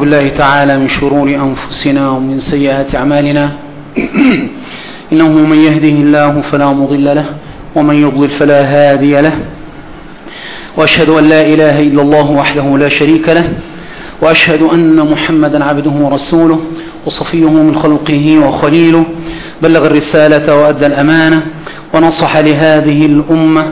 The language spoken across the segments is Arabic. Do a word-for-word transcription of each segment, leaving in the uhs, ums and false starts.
بالله تعالى من شرور أنفسنا ومن سيئات أعمالنا إنه من يهده الله فلا مضل له ومن يضلل فلا هادي له، وأشهد أن لا إله إلا الله وحده لا شريك له، وأشهد أن محمدا عبده ورسوله وصفيه من خلقه وخليله، بلغ الرسالة وأدى الأمانة ونصح لهذه الأمة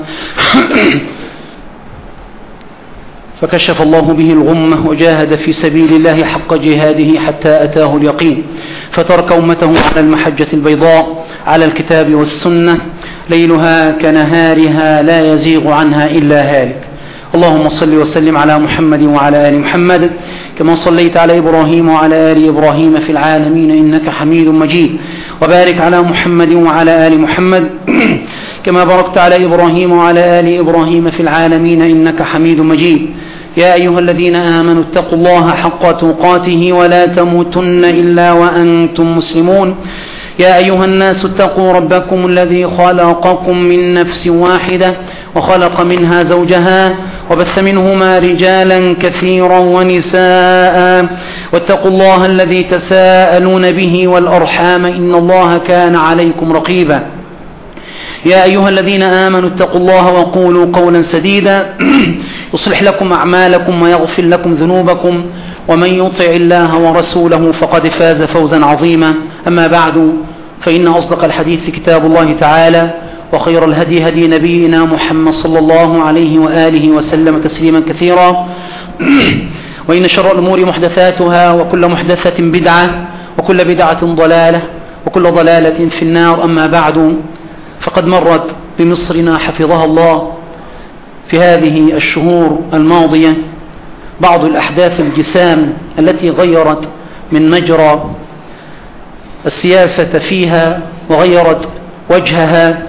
فكشف الله به الغمة وجاهد في سبيل الله حق جهاده حتى أتاه اليقين، فترك أمته على المحجة البيضاء على الكتاب والسنة ليلها كنهارها لا يزيغ عنها إلا هالك. اللهم صل وسلم على محمد وعلى آل محمد كما صليت على إبراهيم وعلى آل إبراهيم في العالمين إنك حميد مجيد، وبارك على محمد وعلى آل محمد كما باركت على إبراهيم وعلى آل إبراهيم في العالمين إنك حميد مجيد. يا أيها الذين آمنوا اتقوا الله حق تقاته ولا تموتن إلا وأنتم مسلمون. يا أيها الناس اتقوا ربكم الذي خلقكم من نفس واحدة وخلق منها زوجها وبث منهما رجالا كثيرا ونساء، واتقوا الله الذي تساءلون به والأرحام إن الله كان عليكم رقيبا. يا أيها الذين آمنوا اتقوا الله وقولوا قولا سديدا يصلح لكم أعمالكم ويغفر لكم ذنوبكم، ومن يطع الله ورسوله فقد فاز فوزا عظيما. أما بعد، فإن أصدق الحديث كتاب الله تعالى، وخير الهدي هدي نبينا محمد صلى الله عليه وآله وسلم تسليما كثيرا، وإن شر الأمور محدثاتها وكل محدثة بدعة وكل بدعة ضلالة وكل ضلالة في النار. أما بعد، فقد مرت بمصرنا حفظها الله في هذه الشهور الماضية بعض الأحداث الجسام التي غيرت من مجرى السياسة فيها وغيرت وجهها،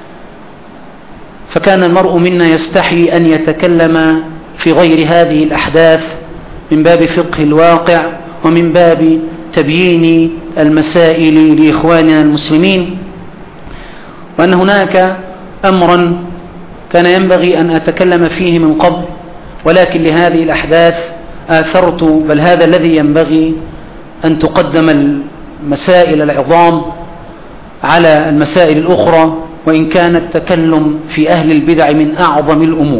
فكان المرء منا يستحي أن يتكلم في غير هذه الأحداث من باب فقه الواقع ومن باب تبيين المسائل لإخواننا المسلمين، وأن هناك أمرا كان ينبغي أن أتكلم فيه من قبل، ولكن لهذه الأحداث آثرت، بل هذا الذي ينبغي أن تقدم المسائل العظام على المسائل الأخرى، وإن كان التكلم في أهل البدع من أعظم الأمور.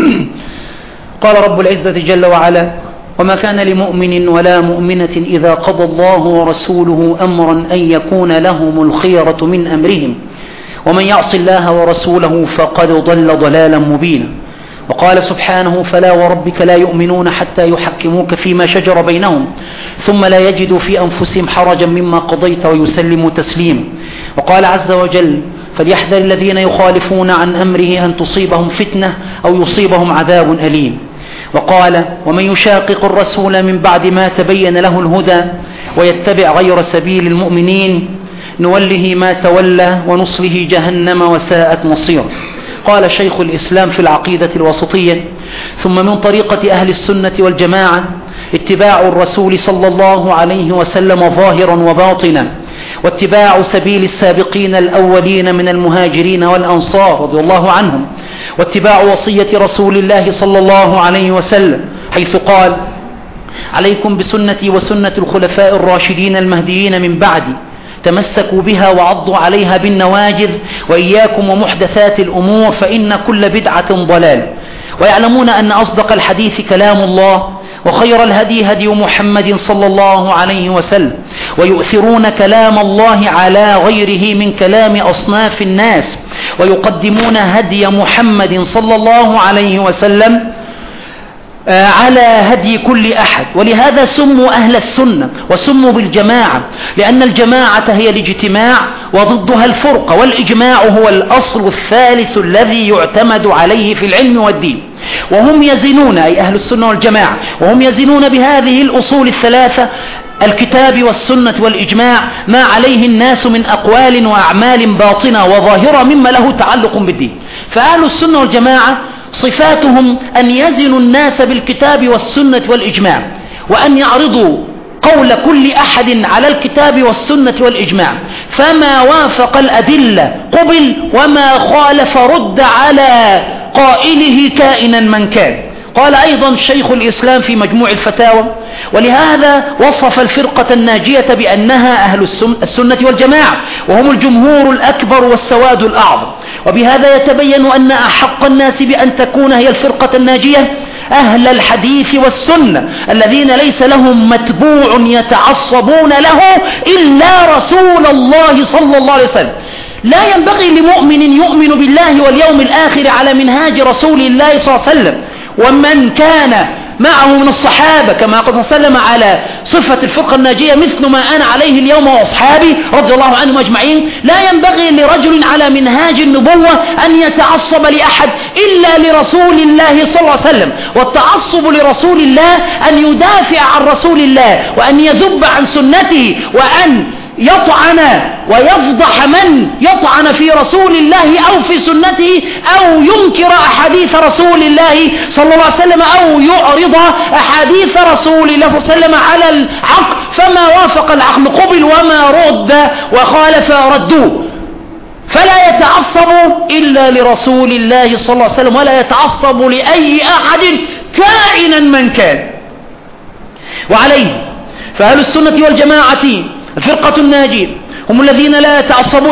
قال رب العزة جل وعلا: وما كان لمؤمن ولا مؤمنة إذا قضى الله ورسوله أمرا أن يكون لهم الخيرة من أمرهم ومن يعص الله ورسوله فقد ضل ضلالا مبينا. وقال سبحانه: فلا وربك لا يؤمنون حتى يحكموك فيما شجر بينهم ثم لا يجدوا في أنفسهم حرجا مما قضيت ويسلموا تسليما. وقال عز وجل: فليحذر الذين يخالفون عن أمره أن تصيبهم فتنة أو يصيبهم عذاب أليم. وقال: ومن يشاقق الرسول من بعد ما تبين له الهدى ويتبع غير سبيل المؤمنين نوله ما تولى ونصله جهنم وساءت مصيرا. قال شيخ الإسلام في العقيدة الوسطية: ثم من طريقة أهل السنة والجماعة اتباع الرسول صلى الله عليه وسلم ظاهرا وباطنا، واتباع سبيل السابقين الأولين من المهاجرين والأنصار رضي الله عنهم، واتباع وصية رسول الله صلى الله عليه وسلم حيث قال: عليكم بسنتي وسنة الخلفاء الراشدين المهديين من بعدي، تمسكوا بها وعضوا عليها بالنواجذ، وإياكم ومحدثات الأمور فإن كل بدعة ضلال. ويعلمون أن أصدق الحديث كلام الله، وخير الهدي هدي محمد صلى الله عليه وسلم، ويؤثرون كلام الله على غيره من كلام أصناف الناس، ويقدمون هدي محمد صلى الله عليه وسلم على هدي كل أحد. ولهذا سموا أهل السنة وسموا بالجماعة، لأن الجماعة هي الاجتماع وضدها الفرقة، والإجماع هو الأصل الثالث الذي يعتمد عليه في العلم والدين. وهم يزنون، أي أهل السنة والجماعة، وهم يزنون بهذه الأصول الثلاثة الكتاب والسنة والإجماع ما عليه الناس من أقوال وأعمال باطنة وظاهرة مما له تعلق بالدين. فأهل السنة والجماعة صفاتهم أن يزنوا الناس بالكتاب والسنة والإجماع، وأن يعرضوا قول كل أحد على الكتاب والسنة والإجماع، فما وافق الأدلة قبل وما خالف رد على قائله كائنا من كان. قال أيضا شيخ الإسلام في مجموع الفتاوى: ولهذا وصف الفرقة الناجية بأنها أهل السنة والجماعة، وهم الجمهور الأكبر والسواد الأعظم. وبهذا يتبين أن أحق الناس بأن تكون هي الفرقة الناجية أهل الحديث والسنة الذين ليس لهم متبوع يتعصبون له إلا رسول الله صلى الله عليه وسلم. لا ينبغي لمؤمن يؤمن بالله واليوم الآخر على منهاج رسول الله صلى الله عليه وسلم ومن كان معه من الصحابة كما قال صلى الله عليه وسلم على صفة الفرقة الناجية مثل ما أنا عليه اليوم وأصحابي رضي الله عنهم أجمعين. لا ينبغي لرجل على منهاج النبوة أن يتعصب لأحد إلا لرسول الله صلى الله عليه وسلم. والتعصب لرسول الله أن يدافع عن رسول الله وأن يذب عن سنته وأن يطعن ويفضح من يطعن في رسول الله أو في سنته أو ينكر أحاديث رسول الله صلى الله عليه وسلم أو يعرض أحاديث رسول الله صلى الله عليه وسلم على العقل، فما وافق العقل قبل وما رد وخالف ردوه. فلا يتعصب إلا لرسول الله صلى الله عليه وسلم ولا يتعصب لأي أحد كائنا من كان. وعليه فأهل السنة والجماعة الفرقة الناجية هم الذين لا يتعصبون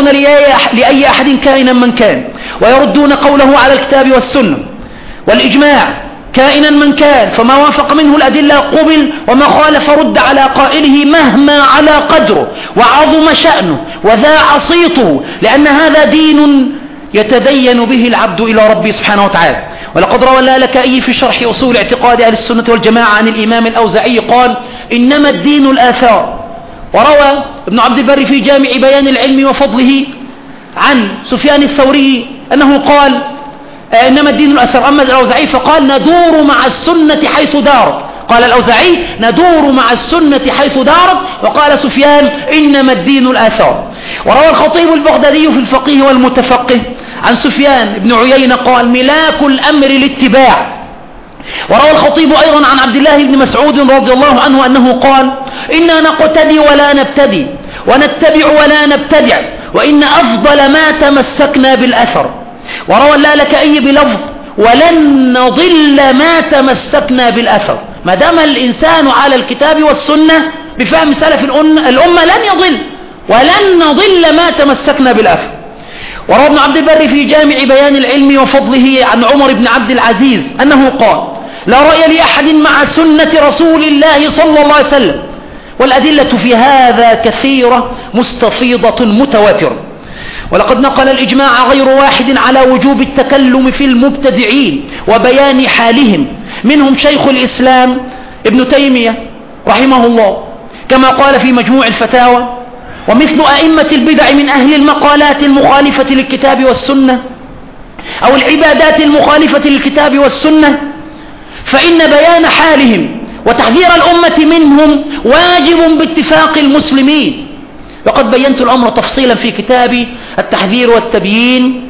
لأي أحد كائنا من كان، ويردون قوله على الكتاب والسنة والإجماع كائنا من كان، فما وافق منه الأدلة قبل وما خالف رد على قائله مهما على قدره وعظم شأنه وذاع صيته، لأن هذا دين يتدين به العبد إلى ربه سبحانه وتعالى. ولقد روى اللالكائي في شرح أصول اعتقاد أهل السنة والجماعة عن الإمام الأوزاعي قال: إنما الدين الآثار. وروى ابن عبد البر في جامع بيان العلم وفضله عن سفيان الثوري أنه قال: إنما الدين الأثر. أما الأوزاعي فقال: ندور مع السنة حيث دارت. قال الأوزاعي: ندور مع السنة حيث دارت. وقال سفيان: إنما الدين الآثار. وروى الخطيب البغدادي في الفقيه والمتفقه عن سفيان بن عيينة قال: ملاك الأمر الاتباع. وروى الخطيب أيضا عن عبد الله بن مسعود رضي الله عنه أنه قال: إنا نقتدي ولا نبتدي ونتبع ولا نبتدع وإن أفضل ما تمسكنا بالأثر. وروى اللالكائي بلفظ: ولن نضل ما تمسكنا بالأثر. ما دام الإنسان على الكتاب والسنة بفهم سلف الأمة لن يضل، ولن نضل ما تمسكنا بالأثر. وروى ابن عبد البر في جامع بيان العلم وفضله عن عمر بن عبد العزيز أنه قال: لا رأي لأحد مع سنة رسول الله صلى الله عليه وسلم. والأدلة في هذا كثيرة مستفيضة متواترة. ولقد نقل الإجماع غير واحد على وجوب التكلم في المبتدعين وبيان حالهم، منهم شيخ الإسلام ابن تيمية رحمه الله كما قال في مجموع الفتاوى، ومثل أئمة البدع من أهل المقالات المخالفة للكتاب والسنة أو العبادات المخالفة للكتاب والسنة، فإن بيان حالهم وتحذير الأمة منهم واجب باتفاق المسلمين. وقد بينت الأمر تفصيلا في كتابي التحذير والتبيين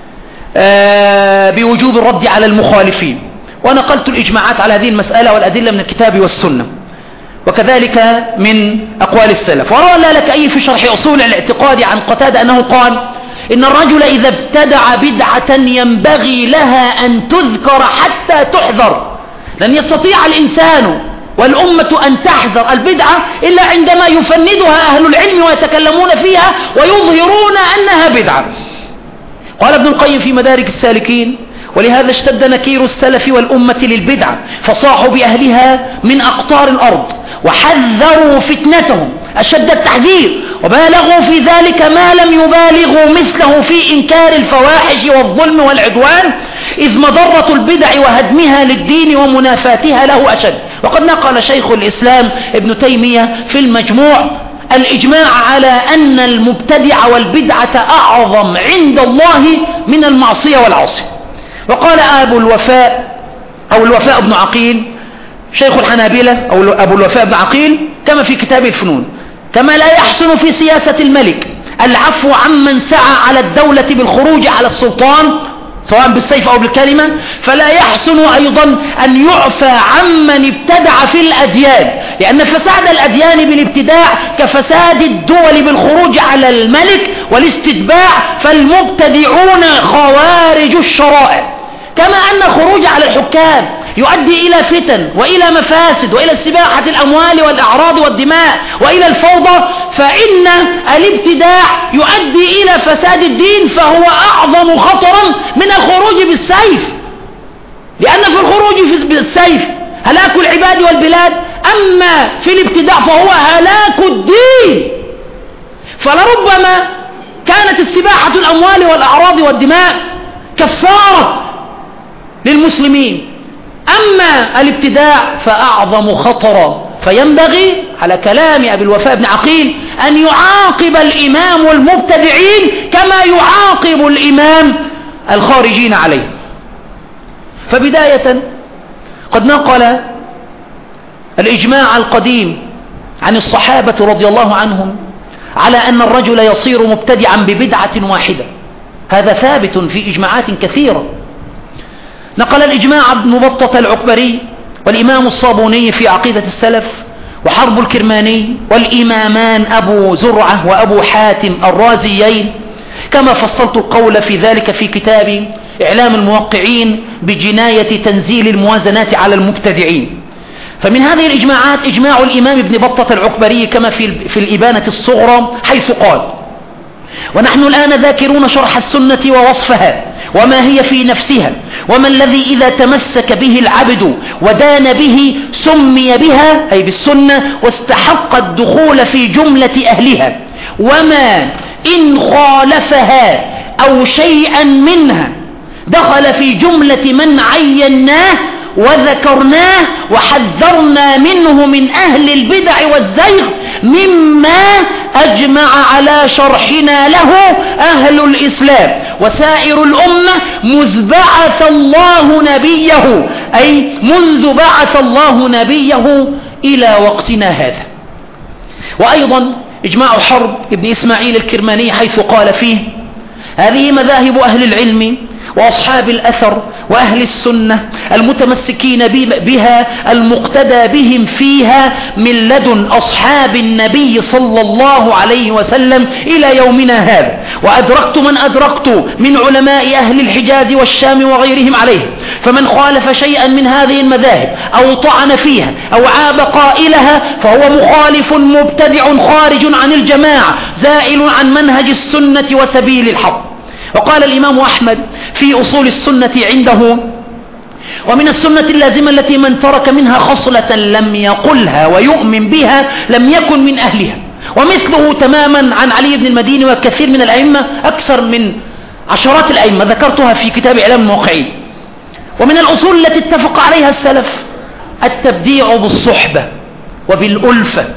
بوجوب الرد على المخالفين، ونقلت الإجماعات على هذه المسألة والأدلة من الكتاب والسنة وكذلك من أقوال السلف. وروى اللالكائي في شرح أصول الاعتقاد عن قتادة أنه قال: إن الرجل إذا ابتدع بدعة ينبغي لها أن تذكر حتى تحذر. لن يستطيع الإنسان والأمة أن تحذر البدعة إلا عندما يفندها أهل العلم ويتكلمون فيها ويظهرون أنها بدعة. قال ابن القيم في مدارك السالكين: ولهذا اشتد نكير السلف والأمة للبدعة فصاحوا بأهلها من أقطار الأرض وحذروا فتنتهم أشد التحذير، وبالغوا في ذلك ما لم يبالغوا مثله في إنكار الفواحش والظلم والعدوان، إذ مضرة البدع وهدمها للدين ومنافاتها له أشد. وقد نقل شيخ الإسلام ابن تيمية في المجموع الإجماع على أن المبتدع والبدعة أعظم عند الله من المعصية والعصي. وقال أبو الوفاء أو الوفاء بن عقيل شيخ الحنابلة أو أبو الوفاء بن عقيل كما في كتاب الفنون: كما لا يحسن في سياسة الملك العفو عمن سعى على الدولة بالخروج على السلطان سواء بالسيف أو بالكلمة، فلا يحسن أيضا أن يعفى عمن ابتدع في الأديان، لأن فساد الأديان بالابتداع كفساد الدول بالخروج على الملك والاستتباع، فالمبتدعون خوارج الشرائع. كما أن الخروج على الحكام يؤدي إلى فتن وإلى مفاسد وإلى استباحة الأموال والأعراض والدماء وإلى الفوضى، فإن الابتداع يؤدي إلى فساد الدين، فهو أعظم خطرا من الخروج بالسيف، لأن في الخروج بالسيف هلاك العباد والبلاد، أما في الابتداع فهو هلاك الدين. فلربما كانت استباحة الأموال والأعراض والدماء كفارة للمسلمين، أما الابتداع فأعظم خطرا. فينبغي على كلام أبي الوفاء بن عقيل أن يعاقب الإمام المبتدعين كما يعاقب الإمام الخارجين عليه. فبداية قد نقل الإجماع القديم عن الصحابة رضي الله عنهم على أن الرجل يصير مبتدعا ببدعة واحدة، هذا ثابت في إجماعات كثيرة. نقل الإجماع ابن بطة العكبري والإمام الصابوني في عقيدة السلف وحرب الكرماني والإمامان أبو زرعة وأبو حاتم الرازيين، كما فصلت القول في ذلك في كتاب إعلام الموقعين بجناية تنزيل الموازنات على المبتدعين. فمن هذه الإجماعات إجماع الإمام ابن بطة العكبري كما في, في الإبانة الصغرى، حيث قال: ونحن الآن ذاكرون شرح السنة ووصفها وما هي في نفسها، وما الذي إذا تمسك به العبد ودان به سمي بها أي بالسنة واستحق الدخول في جملة أهلها، وما إن خالفها أو شيئا منها دخل في جملة من عيناه وذكرناه وحذرنا منه من أهل البدع والزيغ، مما أجمع على شرحنا له أهل الإسلام وسائر الأمة منذ بعث الله نبيه، أي منذ بعث الله نبيه إلى وقتنا هذا. وأيضا إجماع حرب ابن إسماعيل الكرماني حيث قال فيه: هذه مذاهب أهل العلم وأصحاب الأثر وأهل السنة المتمسكين بها المقتدى بهم فيها من لدن أصحاب النبي صلى الله عليه وسلم إلى يومنا هذا، وأدركت من أدركت من علماء أهل الحجاز والشام وغيرهم عليه، فمن خالف شيئا من هذه المذاهب أو طعن فيها أو عاب قائلها فهو مخالف مبتدع خارج عن الجماعة زائل عن منهج السنة وسبيل الحق. وقال الإمام أحمد في أصول السنة عنده: ومن السنة اللازمة التي من ترك منها خصلة لم يقلها ويؤمن بها لم يكن من أهلها. ومثله تماما عن علي بن المديني وكثير من الأئمة، أكثر من عشرات الأئمة ذكرتها في كتاب إعلام الموقعين. ومن الأصول التي اتفق عليها السلف التبديع بالصحبة وبالألفة،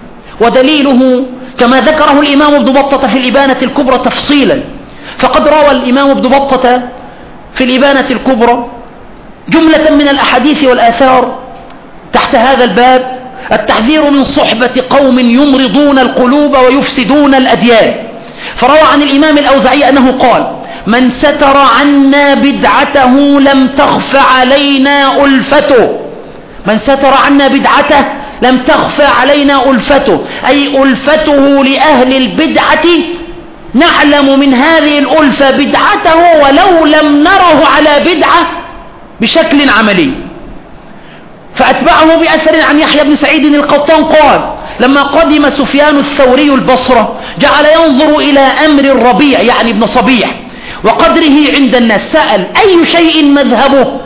ودليله كما ذكره الإمام ابن بطة في الإبانة الكبرى تفصيلا، فقد روى الإمام ابن بطة في الإبانة الكبرى جملة من الأحاديث والآثار تحت هذا الباب: التحذير من صحبة قوم يمرضون القلوب ويفسدون الأديان. فروى عن الإمام الأوزعي أنه قال: من ستر عنا بدعته لم تخف علينا ألفته. من ستر عنا بدعته لم تخف علينا ألفته، أي ألفته لأهل البدعة نعلم من هذه الألفة بدعته ولو لم نره على بدعة بشكل عملي. فأتبعه بأثر عن يحيى بن سعيد القطان قال: لما قدم سفيان الثوري البصرة جعل ينظر إلى أمر الربيع يعني ابن صبيح وقدره عند الناس، سأل: أي شيء مذهبه؟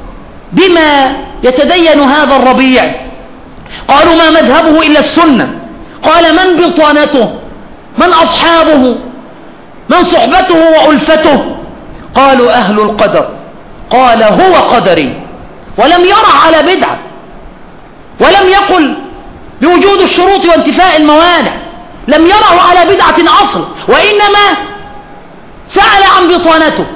بما يتدين هذا الربيع؟ قالوا: ما مذهبه إلا السنة. قال: من بطانته؟ من أصحابه؟ من صحبته وألفته؟ قالوا: أهل القدر. قال: هو قدري، ولم يرع على بدعة، ولم يقل بوجود الشروط وانتفاء الموانع، لم يرع على بدعة أصل، وإنما سأل عن بطانته.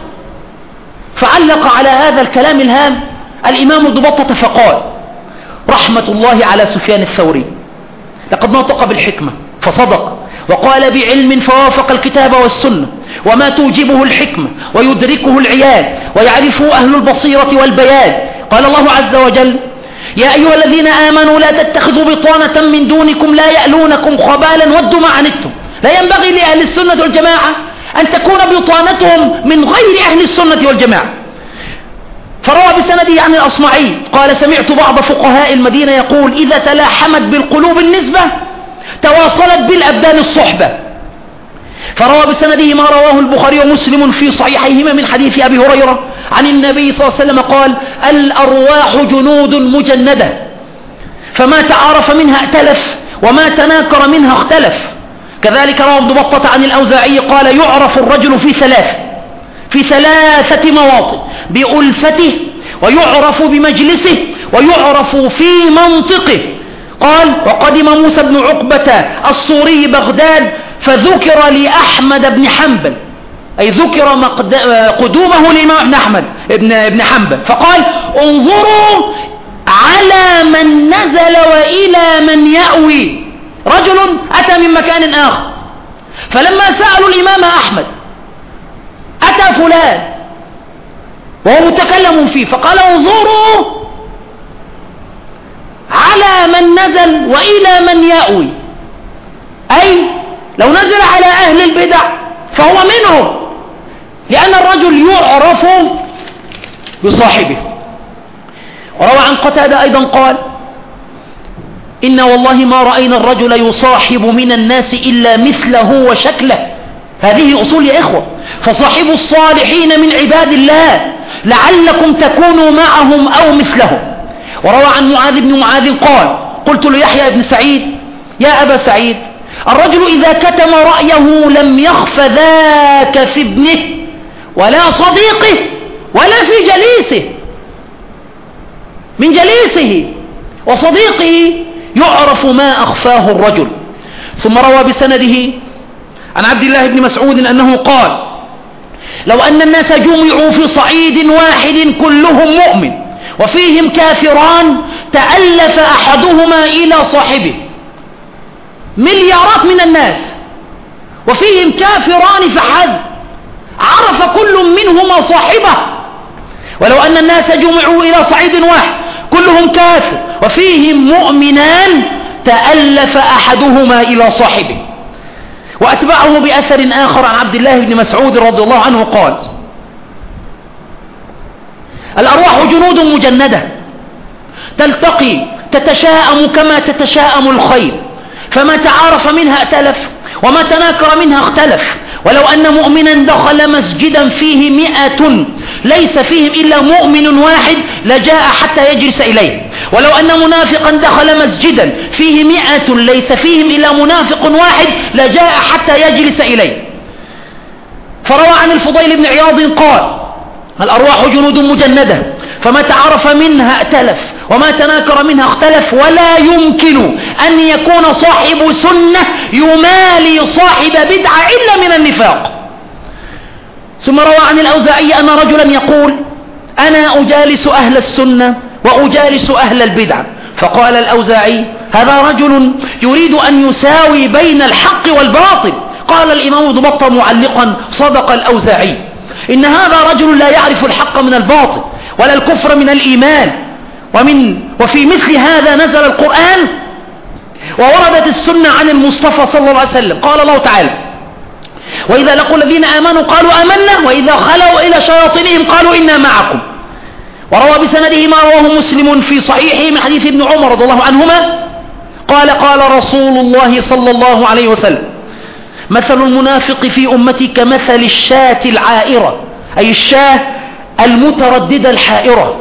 فعلق على هذا الكلام الهام الإمام ابن بطة فقال رحمة الله على سفيان الثوري: لقد نطق بالحكمة فصدق، وقال بعلم فوافق الكتاب والسنة وما توجبه الحكمة ويدركه العيال ويعرفه أهل البصيرة والبيان. قال الله عز وجل: يا أيها الذين آمنوا لا تتخذوا بطانة من دونكم لا يألونكم خبالا ودوا ما عنتم. لا ينبغي لأهل السنة والجماعة أن تكون بطانتهم من غير أهل السنة والجماعة. فروى بسنده عن الأصمعي قال سمعت بعض فقهاء المدينة يقول إذا تلاحمت بالقلوب النسبة تواصلت بالأبدان الصحبة. فروى بسنده ما رواه البخاري ومسلم في صحيحيهما من حديث أبي هريرة عن النبي صلى الله عليه وسلم قال الأرواح جنود مجندة فما تعارف منها ائتلف وما تناكر منها اختلف. كذلك روى ابن بطة عن الأوزاعي قال يعرف الرجل في ثلاث في ثلاثة مواطن بألفته ويعرف بمجلسه ويعرف في منطقه. قال وقدم موسى بن عقبة الصوري بغداد فذكر لأحمد بن حنبل أي ذكر قدومه لإمام ابن أحمد ابن, ابن حنبل فقال انظروا على من نزل وإلى من يأوي. رجل أتى من مكان آخر فلما سألوا الإمام أحمد أتى فلان وهو متكلم فيه فقال انظروا على من نزل وإلى من يأوي أي لو نزل على أهل البدع فهو منهم لأن الرجل يعرف بصاحبه. وروى عن قتادة أيضا قال إن والله ما رأينا الرجل يصاحب من الناس إلا مثله وشكله. هذه أصول يا إخوة. فصاحبوا الصالحين من عباد الله لعلكم تكونوا معهم أو مثلهم. وروى عن معاذ بن معاذ قال قلت ليحيى بن سعيد يا أبا سعيد الرجل إذا كتم رأيه لم يخف ذاك في ابنه ولا صديقه ولا في جليسه. من جليسه وصديقه يعرف ما أخفاه الرجل. ثم روى بسنده عن عبد الله بن مسعود أنه قال لو أن الناس جمعوا في صعيد واحد كلهم مؤمن وفيهم كافران تألف أحدهما إلى صاحبه. مليارات من الناس وفيهم كافران فحسب عرف كل منهما صاحبه. ولو أن الناس جمعوا إلى صعيد واحد كلهم كافر وفيهم مؤمنان تألف أحدهما إلى صاحبه. وأتبعه بأثر آخر عن عبد الله بن مسعود رضي الله عنه قال الأرواح جنود مجندة تلتقي تتشاءم كما تتشاءم الخيل فما تعارف منها ائتلف وما تناكر منها اختلف. ولو أن مؤمنا دخل مسجدا فيه مئة ليس فيهم إلا مؤمن واحد لجاء حتى يجلس إليه. ولو أن منافقا دخل مسجدا فيه مئة ليس فيهم إلا منافق واحد لجاء حتى يجلس إليه. فروى عن الفضيل بن عياض قال الأرواح جنود مجندة فما تعرف منها ائتلف وما تناكر منها اختلف ولا يمكن أن يكون صاحب سنة يمالي صاحب بدعة إلا من النفاق. ثم روى عن الأوزاعي أن رجلا يقول أنا أجالس أهل السنة وأجالس أهل البدعة. فقال الأوزاعي هذا رجل يريد أن يساوي بين الحق والباطل. قال الإمام ابن بطة معلقا صدق الأوزاعي إن هذا رجل لا يعرف الحق من الباطل ولا الكفر من الإيمان. ومن وفي مثل هذا نزل القرآن ووردت السنة عن المصطفى صلى الله عليه وسلم. قال الله تعالى وإذا لقوا الذين آمنوا قالوا آمنا وإذا خلوا إلى شياطينهم قالوا إنا معكم. وروى بسنده ما رواه مسلم في صحيحه من حديث ابن عمر رضي الله عنهما قال قال رسول الله صلى الله عليه وسلم مثل المنافق في أمتي كمثل الشاة العائرة أي الشاة المترددة الحائرة.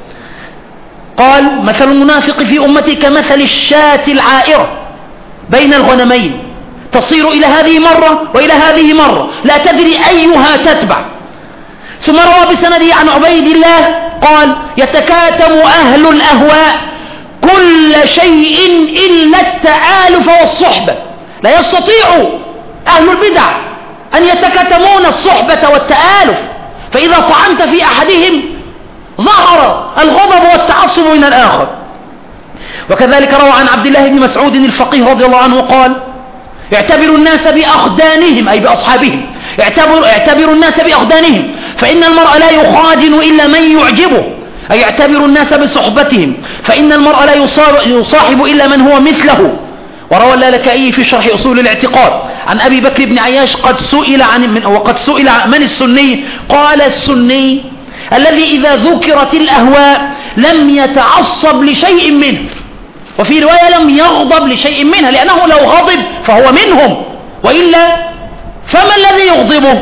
قال مثل المنافق في أمتي كمثل الشاة العائرة بين الغنمين تصير إلى هذه مرة وإلى هذه مرة لا تدري أيها تتبع. ثم روى بسنده عن عبيد الله قال يتكاتم أهل الأهواء كل شيء إلا التآلف والصحبة. لا يستطيع أهل البدع أن يتكاتمون الصحبة والتآلف فإذا طعنت في أحدهم ظهر الغضب والتعصب من الآخر. وكذلك روى عن عبد الله بن مسعود الفقيه رضي الله عنه قال اعتبروا الناس بأخدانهم أي بأصحابهم اعتبروا, اعتبروا الناس بأخدانهم فإن المرء لا يخادن إلا من يعجبه أي اعتبروا الناس بصحبتهم فإن المرء لا يصاحب إلا من هو مثله. وروى اللالكائي في شرح أصول الاعتقاد عن أبي بكر بن عياش قد سئل عن من وقد سئل من السني قال السني الذي إذا ذكرت الأهواء لم يتعصب لشيء منه، وفي رواية لم يغضب لشيء منها، لأنه لو غضب فهو منهم، وإلا فما الذي يغضبه؟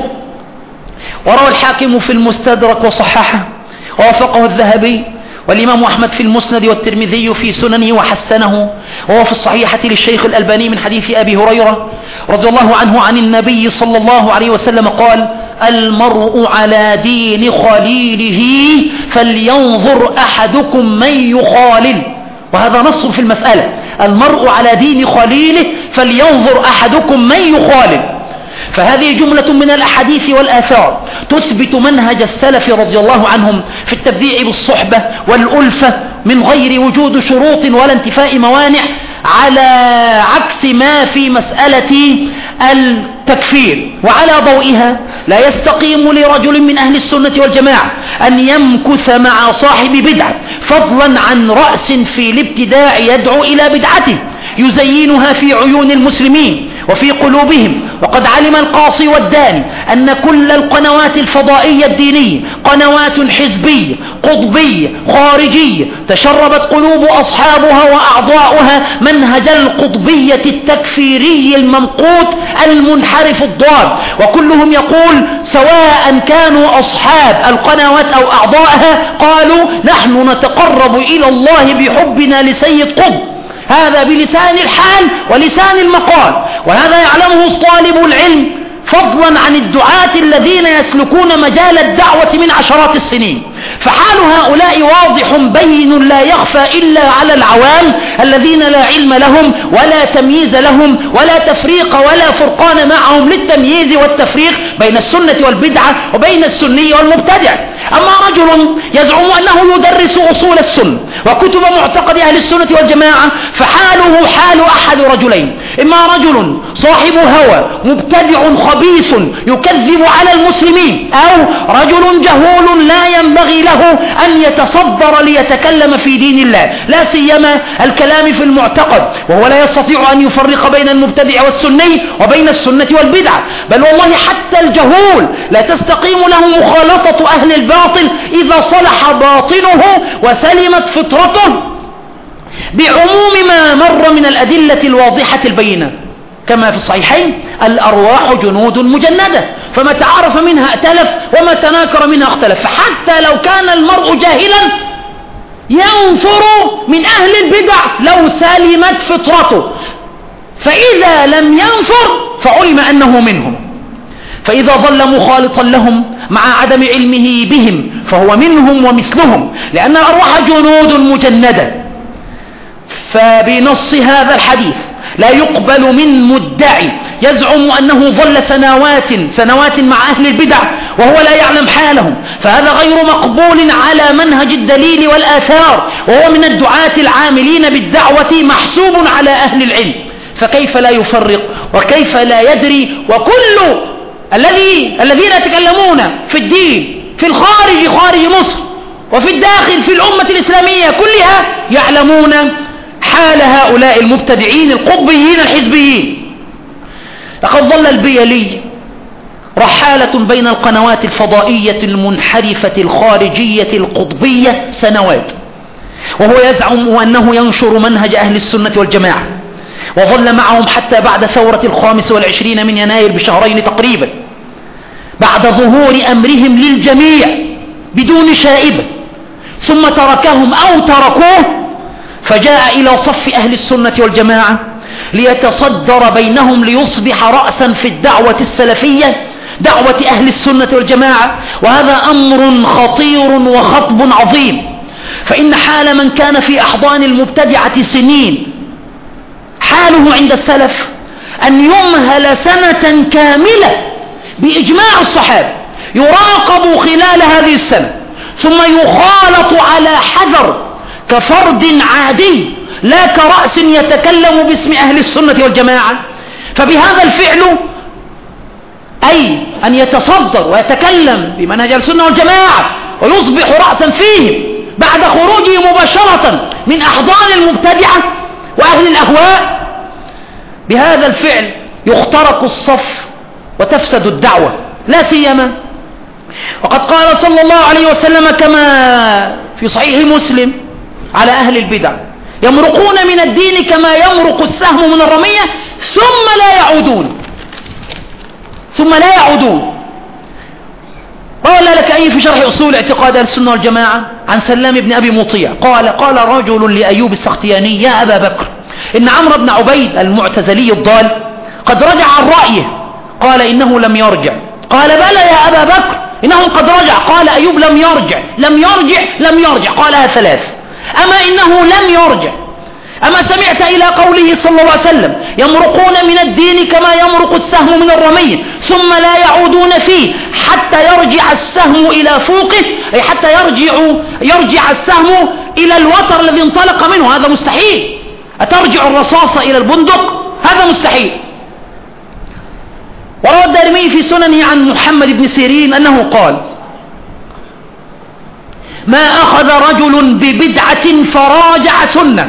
وروى الحاكم في المستدرك وصححه ووافقه الذهبي، والإمام أحمد في المسند، والترمذي في سننه وحسنه، وهو في الصحيحة للشيخ الألباني من حديث أبي هريرة رضي الله عنه عن النبي صلى الله عليه وسلم قال: المرء على دين خليله فلينظر أحدكم من يخالل. وهذا نص في المسألة، المرء على دين خليله فلينظر أحدكم من يخالل. فهذه جملة من الأحاديث والآثار تثبت منهج السلف رضي الله عنهم في التبديع بالصحبة والألفة من غير وجود شروط ولا انتفاء موانع، على عكس ما في مسألة التكفير. وعلى ضوئها لا يستقيم لرجل من أهل السنة والجماعة أن يمكث مع صاحب بدعة، فضلا عن رأس في الابتداع يدعو إلى بدعته يزينها في عيون المسلمين وفي قلوبهم. وقد علم القاصي والداني أن كل القنوات الفضائية الدينية قنوات حزبية قطبية خارجية تشربت قلوب أصحابها وأعضاؤها منهج القطبية التكفيري الممقوت المنحرف الضال، وكلهم يقول سواء كانوا أصحاب القنوات أو أعضائها قالوا نحن نتقرب إلى الله بحبنا لسيد قطب. هذا بلسان الحال ولسان المقال، وهذا يعلمه طالب العلم فضلا عن الدعاة الذين يسلكون مجال الدعوة من عشرات السنين. فحال هؤلاء واضح بين لا يخفى إلا على العوام الذين لا علم لهم ولا تمييز لهم ولا تفريق ولا فرقان معهم للتمييز والتفريق بين السنة والبدعة وبين السني والمبتدع. أما رجل يزعم أنه يدرس أصول السنة وكتب معتقد أهل السنة والجماعة فحاله حال أحد رجلين: إما رجل صاحب هوى مبتدع خبيث يكذب على المسلمين، أو رجل جهول لا ينبغي له أن يتصدر ليتكلم في دين الله، لا سيما الكلام في المعتقد، وهو لا يستطيع أن يفرق بين المبتدع والسني وبين السنة والبدعة. بل والله حتى الجهول لا تستقيم له مخالطة أهل الباطل إذا صلح باطنه وسلمت فطرته بعموم ما مر من الأدلة الواضحة البينة، كما في الصحيحين: الأرواح جنود مجندة، فما تعارف منها ائتلف وما تناكر منها اختلف. فحتى لو كان المرء جاهلا ينفر من أهل البدع لو سلمت فطرته، فإذا لم ينفر فعلم أنه منهم. فإذا ظل مخالطا لهم مع عدم علمه بهم فهو منهم ومثلهم، لأن الأرواح جنود مجندة. فبنص هذا الحديث لا يقبل من مدعي يزعم أنه ظل سنوات سنوات مع أهل البدع وهو لا يعلم حالهم، فهذا غير مقبول على منهج الدليل والآثار، وهو من الدعاة العاملين بالدعوة محسوب على أهل العلم. فكيف لا يفرق وكيف لا يدري؟ وكل الذي الذين يتكلمون في الدين في الخارج خارج مصر وفي الداخل في الأمة الإسلامية كلها يعلمون حال هؤلاء المبتدعين القطبيين الحزبيين. لقد ظل البيلي رحالة بين القنوات الفضائية المنحرفة الخارجية القطبية سنوات، وهو يزعم أنه ينشر منهج أهل السنة والجماعة، وظل معهم حتى بعد ثورة الخامس والعشرين من يناير بشهرين تقريبا، بعد ظهور أمرهم للجميع بدون شائبة، ثم تركهم أو تركوه فجاء إلى صف أهل السنة والجماعة ليتصدر بينهم ليصبح رأسا في الدعوة السلفية، دعوة أهل السنة والجماعة. وهذا أمر خطير وخطب عظيم، فإن حال من كان في أحضان المبتدعة سنين حاله عند السلف أن يمهل سنة كاملة بإجماع الصحابة، يراقب خلال هذه السنة، ثم يخالط على حذر كفرد عادي لا كرأس يتكلم باسم أهل السنة والجماعة. فبهذا الفعل أي أن يتصدر ويتكلم بمنهج السنة والجماعة ويصبح رأسا فيهم بعد خروجه مباشرة من أحضان المبتدعة وأهل الأهواء، بهذا الفعل يخترق الصف وتفسد الدعوة، لا سيما وقد قال صلى الله عليه وسلم كما في صحيح مسلم على أهل البدع: يمرقون من الدين كما يمرق السهم من الرمية ثم لا يعودون ثم لا يعودون قال لك أي في شرح أصول اعتقاد السنة والجماعة عن سلام بن أبي مطيع قال: قال رجل لأيوب السختياني: يا أبا بكر، إن عمرو بن عبيد المعتزلي الضال قد رجع عن رأيه. قال: إنه لم يرجع. قال: بلى يا أبا بكر، إنه قد رجع. قال أيوب: لم يرجع لم يرجع لم يرجع. قالها ثلاث. أما إنه لم يرجع، أما سمعت إلى قوله صلى الله عليه وسلم: يمرقون من الدين كما يمرق السهم من الرمي ثم لا يعودون فيه حتى يرجع السهم إلى فوقه، أي حتى يرجع, يرجع السهم إلى الوتر الذي انطلق منه. هذا مستحيل. أترجع الرصاصة إلى البندق؟ هذا مستحيل. وروى الدارمي في سننه عن محمد بن سيرين أنه قال: ما أخذ رجل ببدعة فراجع سنة.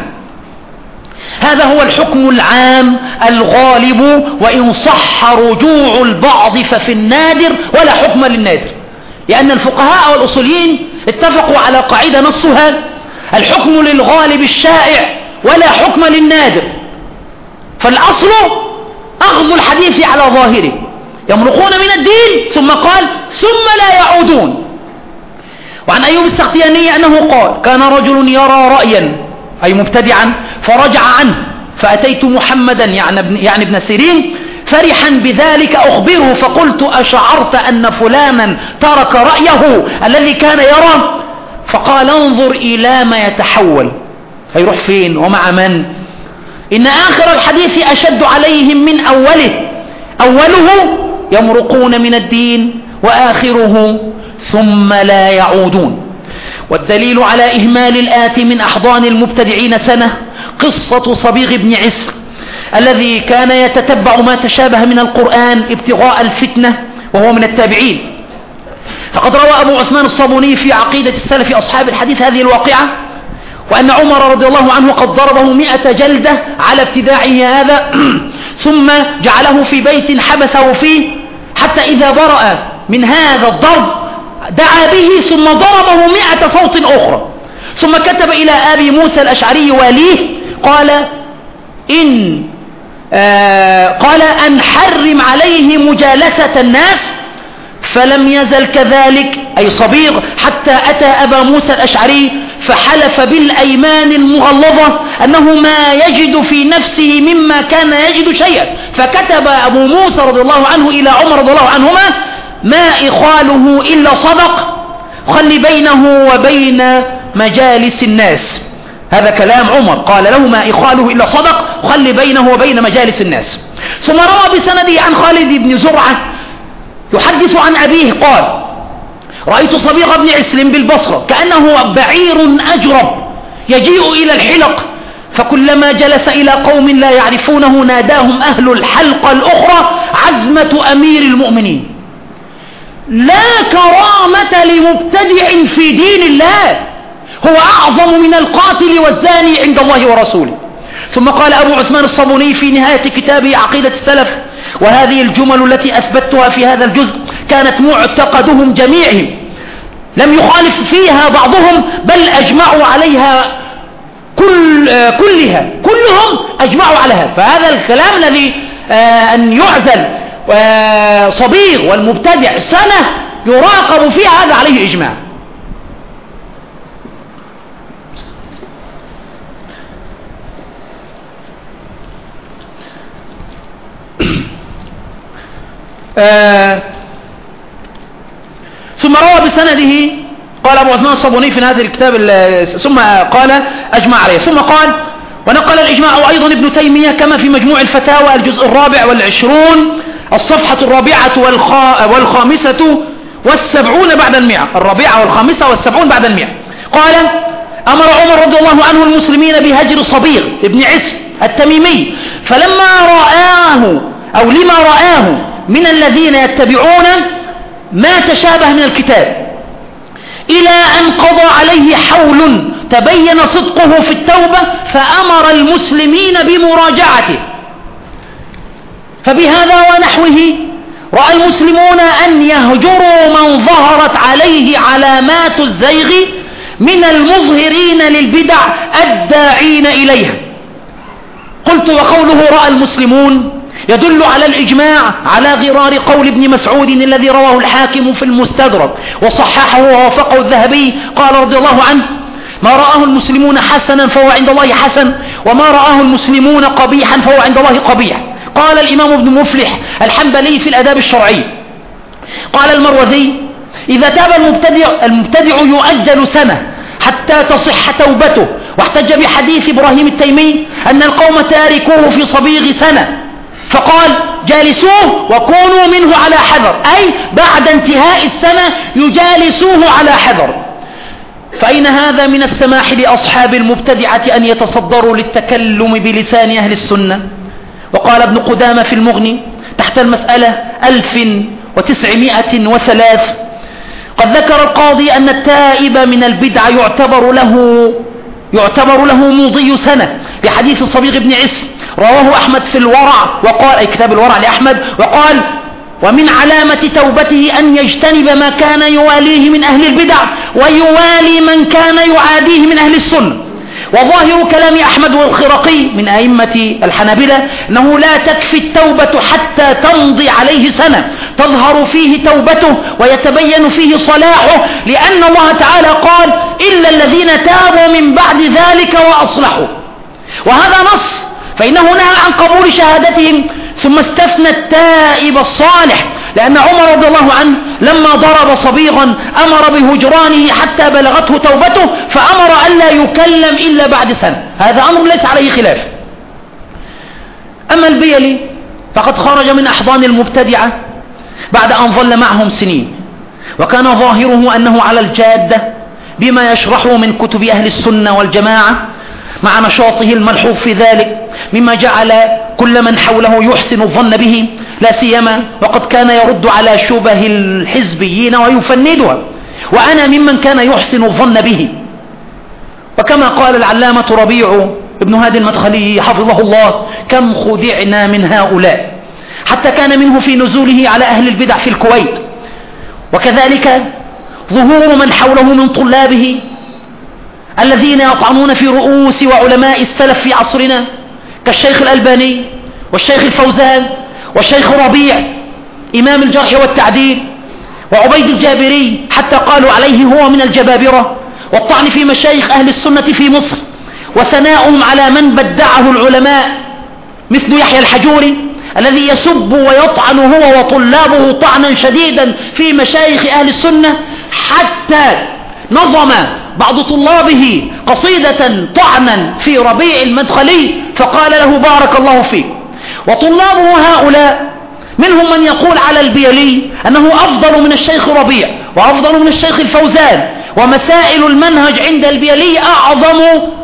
هذا هو الحكم العام الغالب، وإن صح رجوع البعض ففي النادر ولا حكم للنادر، لأن الفقهاء والأصوليين اتفقوا على قاعدة نصها: الحكم للغالب الشائع ولا حكم للنادر. فالأصل أخذ الحديث على ظاهره: يمرقون من الدين، ثم قال: ثم لا يعودون. وعن أيوب السختياني أنه قال: كان رجل يرى رأيا، أي مبتدعا، فرجع عنه، فأتيت محمدا يعني ابن, يعني ابن سيرين فرحا بذلك أخبره، فقلت: أشعرت أن فلانا ترك رأيه الذي كان يرى؟ فقال: انظر إلى ما يتحول، هيروح فين ومع من؟ إن آخر الحديث أشد عليهم من أوله. أوله يمرقون من الدين، وآخره ثم لا يعودون. والدليل على إهمال الآتي من أحضان المبتدعين سنة قصة صبيغ بن عسر الذي كان يتتبع ما تشابه من القرآن ابتغاء الفتنة، وهو من التابعين. فقد روى أبو عثمان الصابوني في عقيدة السلف أصحاب الحديث هذه الواقعة، وأن عمر رضي الله عنه قد ضربه مئة جلدة على ابتداعه هذا ثم جعله في بيت حبسه فيه، حتى إذا برأ من هذا الضرب دعا به ثم ضربه مئة صوت أخرى. ثم كتب إلى أبي موسى الأشعري واليه قال: إن آه قال أن حرم عليه مجالسة الناس، فلم يزل كذلك، أي صبيغ، حتى أتى أبا موسى الأشعري فحلف بالأيمان المغلظة أنه ما يجد في نفسه مما كان يجد شيئا. فكتب أبو موسى رضي الله عنه إلى عمر رضي الله عنهما: ما إخاله إلا صدق، خلي بينه وبين مجالس الناس. هذا كلام عمر، قال له: ما إخاله إلا صدق، خلي بينه وبين مجالس الناس. ثم روى بسنده عن خالد بن زرعة يحدث عن أبيه قال: رأيت صبيغ بن عسل بالبصرة كأنه بعير أجرب يجيء إلى الحلق، فكلما جلس إلى قوم لا يعرفونه ناداهم أهل الحلقة الأخرى: عزمة أمير المؤمنين. لا كرامة لمبتدع في دين الله، هو أعظم من القاتل والزاني عند الله ورسوله. ثم قال أبو عثمان الصابوني في نهاية كتابه عقيدة السلف: وهذه الجمل التي أثبتها في هذا الجزء كانت معتقدهم جميعهم، لم يخالف فيها بعضهم، بل أجمعوا عليها كل كلها كلهم أجمعوا عليها. فهذا الكلام الذي أن يعزل صبيغ والمبتدع سنة يراقب فيها، هذا عليه إجماع. آه ثم روى بسنده قال أبو عثمان الصابوني في هذا الكتاب، ثم قال أجمع عليه، ثم قال: ونقل الإجماع أيضا ابن تيمية كما في مجموع الفتاوى الجزء الرابع والعشرون الصفحة الرابعة والخا والخامسة والسبعون بعد المئة، الرابعة والخامسة والسبعون بعد المئة. قال: أمر عمر رضي الله عنه المسلمين بهجر صبيغ ابن عسر التميمي، فلما رآه أو لما رآه من الذين يتبعون ما تشابه من الكتاب، إلى أن قضى عليه حول تبين صدقه في التوبة، فأمر المسلمين بمراجعته. فبهذا ونحوه رأى المسلمون أن يهجروا من ظهرت عليه علامات الزيغ من المظهرين للبدع الداعين إليها. قلت وقوله رأى المسلمون يدل على الإجماع على غرار قول ابن مسعود الذي رواه الحاكم في المستدرك وصححه ووافقه الذهبي قال رضي الله عنه: ما رآه المسلمون حسنا فهو عند الله حسن، وما رآه المسلمون قبيحا فهو عند الله قبيح. قال الإمام ابن مفلح الحنبلي في الآداب الشرعي. قال المروذي: إذا تاب المبتدع, المبتدع يؤجل سنة حتى تصح توبته، واحتج بحديث إبراهيم التيمي أن القوم تاركوه في صبيغ سنة، فقال: جالسوه وكونوا منه على حذر، أي بعد انتهاء السنة يجالسوه على حذر. فأين هذا من السماح لأصحاب المبتدعة أن يتصدروا للتكلم بلسان أهل السنة؟ وقال ابن قدامة في المغني تحت المسألة ألف وتسعمائة وثلاث: قد ذكر القاضي أن التائب من البدع يعتبر له يعتبر له مضي سنة، لحديث الصبيغ بن عسر رواه أحمد في الورع، وقال أي كتاب الورع لأحمد، وقال: ومن علامة توبته أن يجتنب ما كان يواليه من أهل البدع ويوالي من كان يعاديه من أهل السنة. وظاهر كلام أحمد والخرقي من أئمة الحنابلة أنه لا تكفي التوبة حتى تمضي عليه سنة تظهر فيه توبته ويتبين فيه صلاحه، لأن الله تعالى قال: إلا الذين تابوا من بعد ذلك وأصلحوا. وهذا نص، فإنه نهى عن قبول شهادتهم ثم استثنى التائب الصالح، لأن عمر رضي الله عنه لما ضرب صبيغا أمر بهجرانه حتى بلغته توبته، فأمر ألا يكلم إلا بعد سنة. هذا أمر ليس عليه خلاف. أما البيلي فقد خرج من أحضان المبتدعة بعد أن ظل معهم سنين، وكان ظاهره أنه على الجادة بما يشرحه من كتب أهل السنة والجماعة، مع نشاطه الملحوظ في ذلك مما جعل كل من حوله يحسن الظن به، لا سيما وقد كان يرد على شبه الحزبيين ويفندها، وأنا ممن كان يحسن الظن به. وكما قال العلامة ربيع ابن هادي المدخلي حفظه الله: كم خدعنا من هؤلاء، حتى كان منه في نزوله على أهل البدع في الكويت. وكذلك ظهور من حوله من طلابه الذين يطعنون في رؤوس وعلماء السلف في عصرنا كالشيخ الألباني والشيخ الفوزان والشيخ ربيع إمام الجرح والتعديل وعبيد الجابري، حتى قالوا عليه هو من الجبابرة، والطعن في مشايخ أهل السنة في مصر، وثناؤهم على من بدعه العلماء مثل يحيى الحجوري الذي يسب ويطعن هو وطلابه طعنا شديدا في مشايخ أهل السنة، حتى نظم بعض طلابه قصيدة طعنا في ربيع المدخلي فقال له: بارك الله فيك. وطلابه هؤلاء منهم من يقول على البيلي أنه أفضل من الشيخ ربيع وأفضل من الشيخ الفوزان، ومسائل المنهج عند البيلي أعظم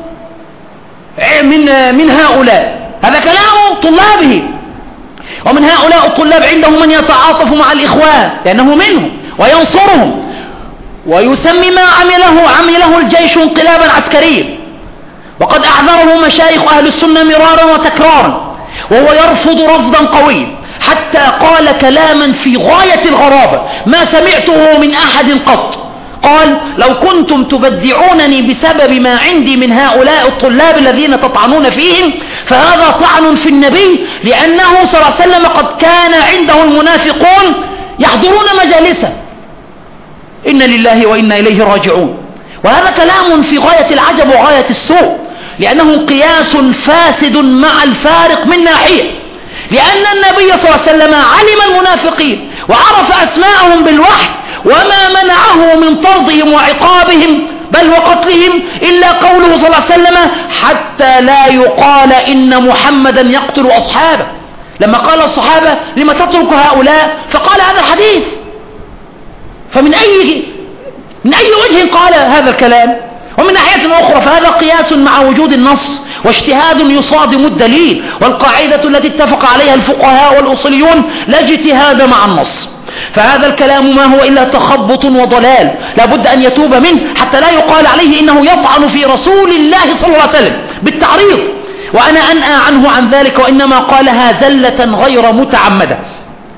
من, من هؤلاء. هذا كلام طلابه. ومن هؤلاء الطلاب عندهم من يتعاطف مع الإخوان لأنه منهم وينصرهم، ويسمي ما عمله عمله الجيش انقلابا عسكريا، وقد أعذره مشايخ أهل السنة مرارا وتكرارا، وهو يرفض رفضا قويا، حتى قال كلاما في غاية الغرابة ما سمعته من أحد قط. قال: لو كنتم تبدعونني بسبب ما عندي من هؤلاء الطلاب الذين تطعنون فيهم فهذا طعن في النبي، لأنه صلى الله عليه وسلم قد كان عنده المنافقون يحضرون مجالسه. إن لله وإنا إليه راجعون. وهذا كلام في غاية العجب وغاية السوء، لأنه قياس فاسد مع الفارق من ناحية، لأن النبي صلى الله عليه وسلم علم المنافقين وعرف أسماءهم بالوحي، وما منعه من طردهم وعقابهم بل وقتلهم إلا قوله صلى الله عليه وسلم: حتى لا يقال إن محمدا يقتل أصحابه. لما قال الصحابة: لما تترك هؤلاء؟ فقال هذا الحديث. فمن أي من أي وجه قال هذا الكلام؟ ومن ناحية أخرى فهذا قياس مع وجود النص واجتهاد يصادم الدليل، والقاعدة التي اتفق عليها الفقهاء والأصوليون لا اجتهاد مع النص. فهذا الكلام ما هو إلا تخبط وضلال لا بد أن يتوب منه، حتى لا يقال عليه إنه يطعن في رسول الله صلى الله عليه وسلم بالتعريض. وأنا أنأى عنه عن ذلك، وإنما قالها زلة غير متعمدة.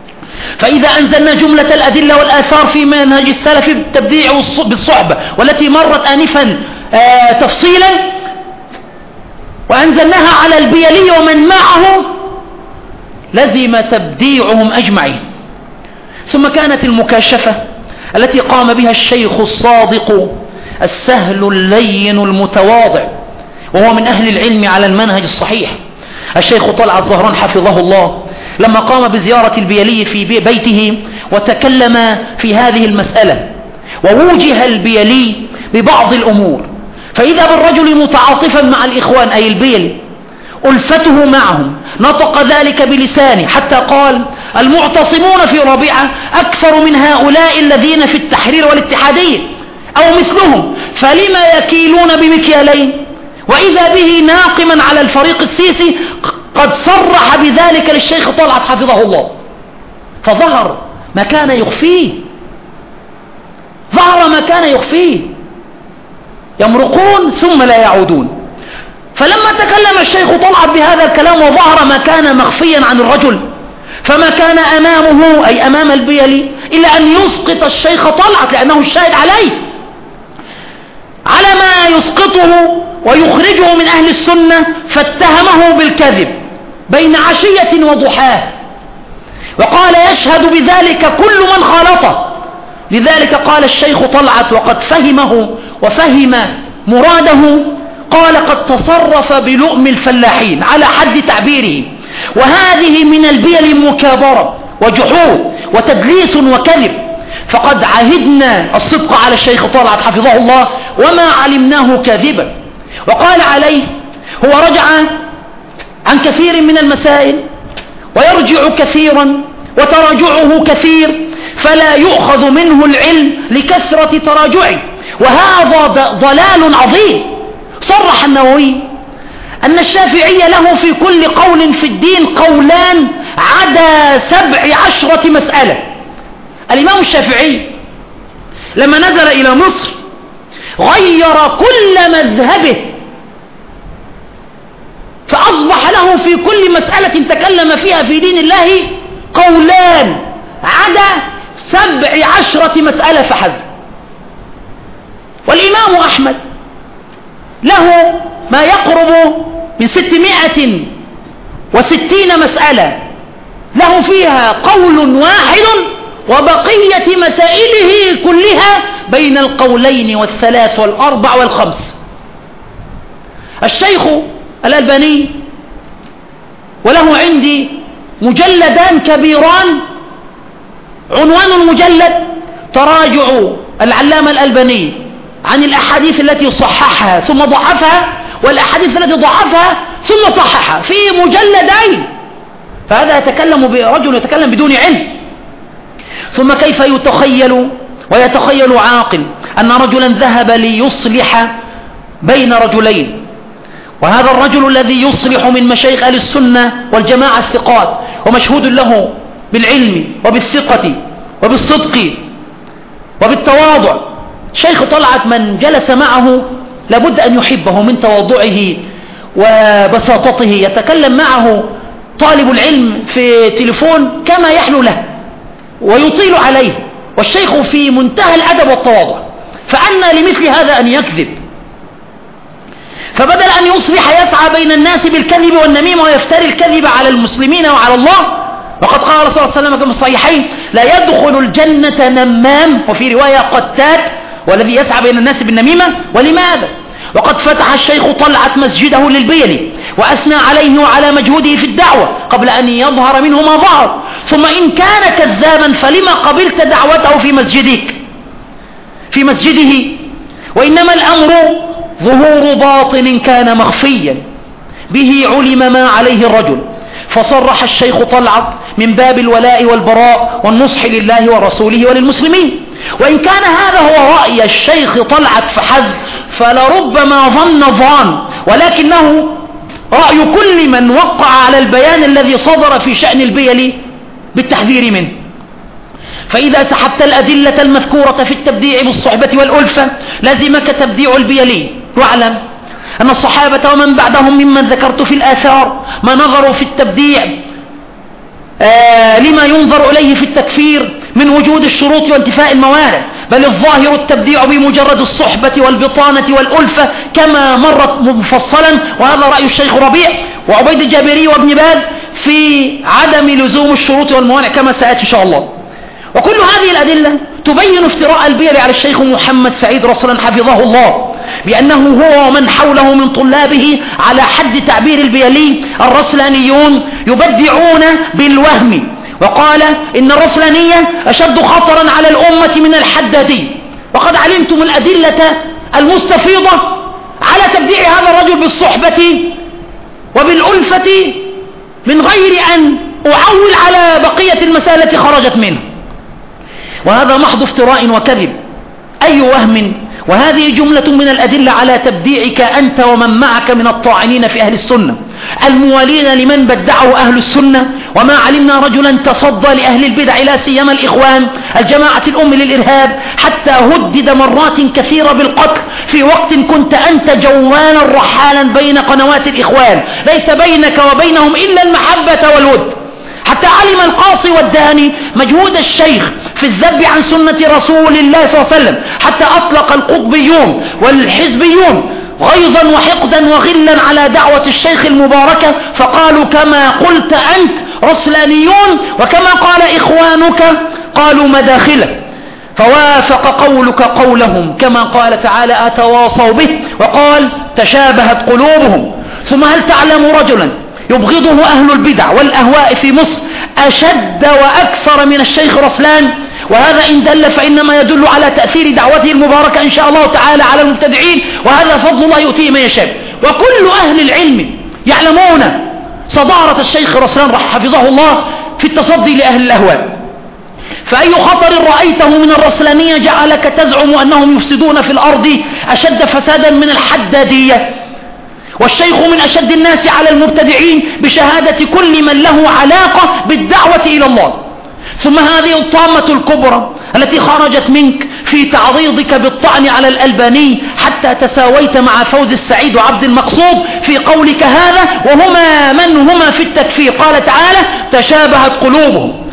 فإذا أنزلنا جملة الأدلة والآثار في منهج السلف بالتبديع بالصحبة والتي مرت آنفا آه تفصيلا، وأنزلناها على البيلي ومن معه، لزم تبديعهم أجمعين. ثم كانت المكاشفة التي قام بها الشيخ الصادق السهل اللين المتواضع، وهو من أهل العلم على المنهج الصحيح، الشيخ طلعت زهران حفظه الله، لما قام بزيارة البيلي في بيته وتكلم في هذه المسألة، ووجه البيلي ببعض الأمور، فإذا بالرجل متعاطفا مع الإخوان أي البيلي ألفته معهم، نطق ذلك بلسانه حتى قال: المعتصمون في رابعة أكثر من هؤلاء الذين في التحرير والاتحادية أو مثلهم، فلما يكيلون بمكيالين؟ وإذا به ناقما على الفريق السيسي قد صرح بذلك للشيخ طلعت حفظه الله، فظهر ما كان يخفيه، ظهر ما كان يخفيه، يمرقون ثم لا يعودون. فلما تكلم الشيخ طلعت بهذا الكلام وظهر ما كان مخفيا عن الرجل، فما كان أمامه أي أمام البيلي إلا أن يسقط الشيخ طلعت، لأنه الشاهد عليه على ما يسقطه ويخرجه من أهل السنة، فاتهمه بالكذب بين عشية وضحاه، وقال يشهد بذلك كل من خالطه. لذلك قال الشيخ طلعت وقد فهمه وفهم مراده، قال: قد تصرف بلؤم الفلاحين على حد تعبيره، وهذه من البيل مكابرة وجحود وتدليس وكذب، فقد عهدنا الصدق على الشيخ طلعت حفظه الله وما علمناه كاذبا. وقال عليه: هو رجع عن كثير من المسائل ويرجع كثيرا وتراجعه كثير، فلا يؤخذ منه العلم لكثرة تراجعه، وهذا ضلال عظيم. صرح النووي أن الشافعي له في كل قول في الدين قولان عدا سبع عشرة مسألة. الإمام الشافعي لما نزل إلى مصر غير كل مذهبه، فأصبح له في كل مسألة تكلم فيها في دين الله قولان عدا سبع عشرة مسألة فحسب. والإمام أحمد له ما يقرب من ستمائة وستين مسألة، له فيها قول واحد، وبقية مسائله كلها بين القولين والثلاث والأربع والخمس. الشيخ الألباني وله عندي مجلدان كبيران، عنوان المجلد تراجع العلامة الألباني عن الأحاديث التي صححها ثم ضعفها، والأحاديث التي ضعفها ثم صححها، في مجلدين. فهذا يتكلم برجل يتكلم بدون علم. ثم كيف يتخيل ويتخيل عاقل أن رجلا ذهب ليصلح بين رجلين، وهذا الرجل الذي يصلح من مشايخ أهل السنة والجماعة الثقات ومشهود له بالعلم وبالثقة وبالصدق وبالتواضع، شيخ طلعت من جلس معه لابد أن يحبه من تواضعه وبساطته. يتكلم معه طالب العلم في تليفون كما يحلو له ويطيل عليه، والشيخ في منتهى الأدب والتواضع، فأنى لمثل هذا أن يكذب؟ فبدل أن يصبح يسعى بين الناس بالكذب والنميمة ويفتري الكذب على المسلمين وعلى الله، وقد قال صلى الله عليه وسلم كما في الصحيحين: لا يدخل الجنة نمام، وفي رواية قتات، والذي يسعى بين الناس بالنميمة. ولماذا؟ وقد فتح الشيخ طلعت مسجده للبيلي وأثنى عليه وعلى مجهوده في الدعوة قبل أن يظهر منه ما ظهر. ثم إن كان كذابا فلما قبلت دعوته في مسجدك في مسجده؟ وإنما الأمر ظهور باطن كان مخفيا به علم ما عليه الرجل. فصرح الشيخ طلعت من باب الولاء والبراء والنصح لله ورسوله وللمسلمين. وإن كان هذا هو رأي الشيخ طلعت فحسب فلربما ظن ظان، ولكنه رأي كل من وقع على البيان الذي صدر في شأن البيلي بالتحذير منه. فإذا سحبت الأدلة المذكورة في التبديع بالصحبة والألفة لزمك تبديع البيلي. واعلم أن الصحابة ومن بعدهم ممن ذكرت في الآثار ما نظروا في التبديع آه لما ينظر إليه في التكفير من وجود الشروط وانتفاء الموارد، بل الظاهر التبديع بمجرد الصحبة والبطانة والألفة كما مرت مفصلا، وهذا رأي الشيخ ربيع وعبيد الجابري وابن باز في عدم لزوم الشروط والموانع كما سيأتي إن شاء الله. وكل هذه الأدلة تبين افتراء البيلي على الشيخ محمد سعيد رسلا حفظه الله، بأنه هو ومن حوله من طلابه على حد تعبير البيلي الرسلانيون يبدعون بالوهم، وقال إن الرسلانية أشد خطرا على الأمة من الحدادية. وقد علمتم الأدلة المستفيضة على تبديع هذا الرجل بالصحبة وبالألفة من غير أن أعول على بقية المسائل التي خرجت منه، وهذا محض افتراء وكذب. أي وهم؟ وهذه جملة من الأدلة على تبديعك أنت ومن معك من الطاعنين في أهل السنة الموالين لمن بدعه أهل السنة. وما علمنا رجلا تصدى لأهل البدع لا سيما الإخوان الجماعة الأم للإرهاب حتى هدد مرات كثيرة بالقتل في وقت كنت أنت جوالا رحالا بين قنوات الإخوان، ليس بينك وبينهم إلا المحبة والود. حتى علم القاصي والداني مجهود الشيخ في الذب عن سنة رسول الله صلى الله عليه وسلم، حتى أطلق القطبيون والحزبيون غيظا وحقدا وغلا على دعوة الشيخ المباركة، فقالوا كما قلت أنت رسلانيون، وكما قال إخوانك قالوا مداخلة، فوافق قولك قولهم كما قال تعالى أتواصوا به، وقال تشابهت قلوبهم. ثم هل تعلم رجلا يبغضه أهل البدع والأهواء في مصر أشد وأكثر من الشيخ رسلان؟ وهذا إن دل فإنما يدل على تأثير دعوته المباركة إن شاء الله تعالى على المبتدعين، وهذا فضل الله يؤتيه من يشاء. وكل أهل العلم يعلمون صدارة الشيخ رسلان حفظه الله في التصدي لأهل الأهواء. فأي خطر رأيته من الرسلانية جعلك تزعم أنهم يفسدون في الأرض أشد فسادا من الحدادية؟ والشيخ من أشد الناس على المبتدعين بشهادة كل من له علاقة بالدعوة إلى الله. ثم هذه الطامة الكبرى التي خرجت منك في تعريضك بالطعن على الألباني حتى تساويت مع فوز السعيد وعبد المقصود في قولك هذا، وهما من هما في التكفير. قال تعالى تشابهت قلوبهم.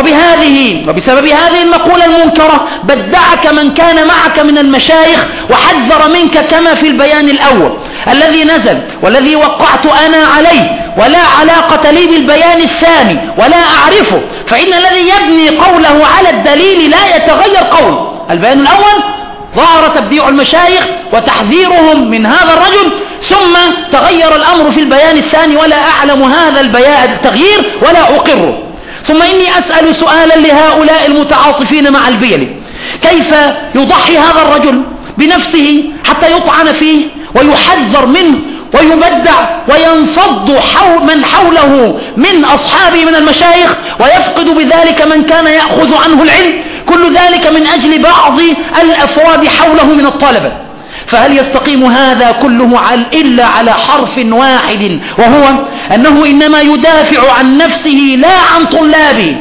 وبهذه وبسبب هذه المقولة المنكرة بدعك من كان معك من المشايخ وحذر منك كما في البيان الأول الذي نزل والذي وقعت أنا عليه، ولا علاقة لي بالبيان الثاني ولا أعرفه، فإن الذي يبني قوله على الدليل لا يتغير قوله. البيان الأول ظهر تبديع المشايخ وتحذيرهم من هذا الرجل، ثم تغير الأمر في البيان الثاني ولا أعلم هذا البيان التغيير ولا أقره. ثم إني أسأل سؤالا لهؤلاء المتعاطفين مع البيلي، كيف يضحي هذا الرجل بنفسه حتى يطعن فيه ويحذر منه ويبدع وينفض حول من حوله من أصحابه من المشايخ، ويفقد بذلك من كان يأخذ عنه العلم، كل ذلك من أجل بعض الأفراد حوله من الطلبة. فهل يستقيم هذا كله إلا على حرف واحد، وهو أنه إنما يدافع عن نفسه لا عن طلابه؟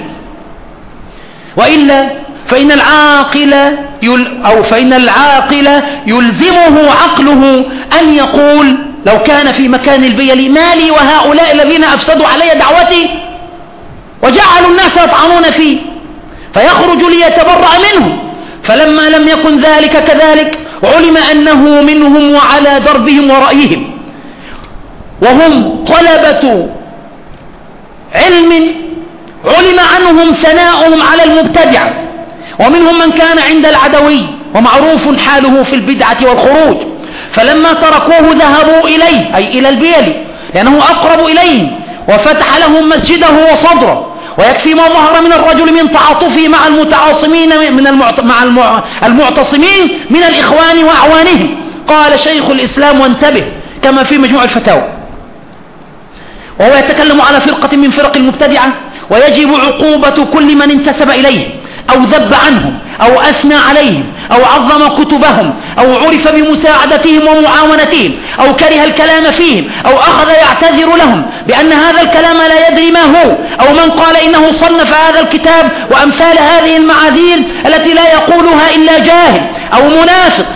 وإلا فإن العاقل يل أو فإن العاقل يلزمه عقله أن يقول لو كان في مكان البيلي ما لي وهؤلاء الذين أفسدوا علي دعوتي وجعلوا الناس يطعنون فيه، فيخرج ليتبرأ منهم. فلما لم يكن ذلك كذلك علم أنه منهم وعلى دربهم ورأيهم، وهم طلبة علم علم عنهم ثناؤهم على المبتدع، ومنهم من كان عند العدوي ومعروف حاله في البدعة والخروج، فلما تركوه ذهبوا إليه أي إلى البيلي لأنه أقرب إليهم وفتح لهم مسجده وصدره. ويكفي ما ظهر من الرجل من تعاطفه مع المتعاصمين من المعت... مع المع... المعتصمين من الإخوان وأعوانهم. قال شيخ الإسلام وانتبه كما في مجموع الفتاوى، وهو يتكلم على فرقة من فرق المبتدعة، ويجب عقوبة كل من انتسب إليه أو ذب عنهم أو أثنى عليهم أو عظم كتبهم أو عرف بمساعدتهم ومعاونتهم أو كره الكلام فيهم أو أخذ يعتذر لهم بأن هذا الكلام لا يدري ما هو، أو من قال إنه صنف هذا الكتاب، وأمثال هذه المعاذير التي لا يقولها إلا جاهل أو منافق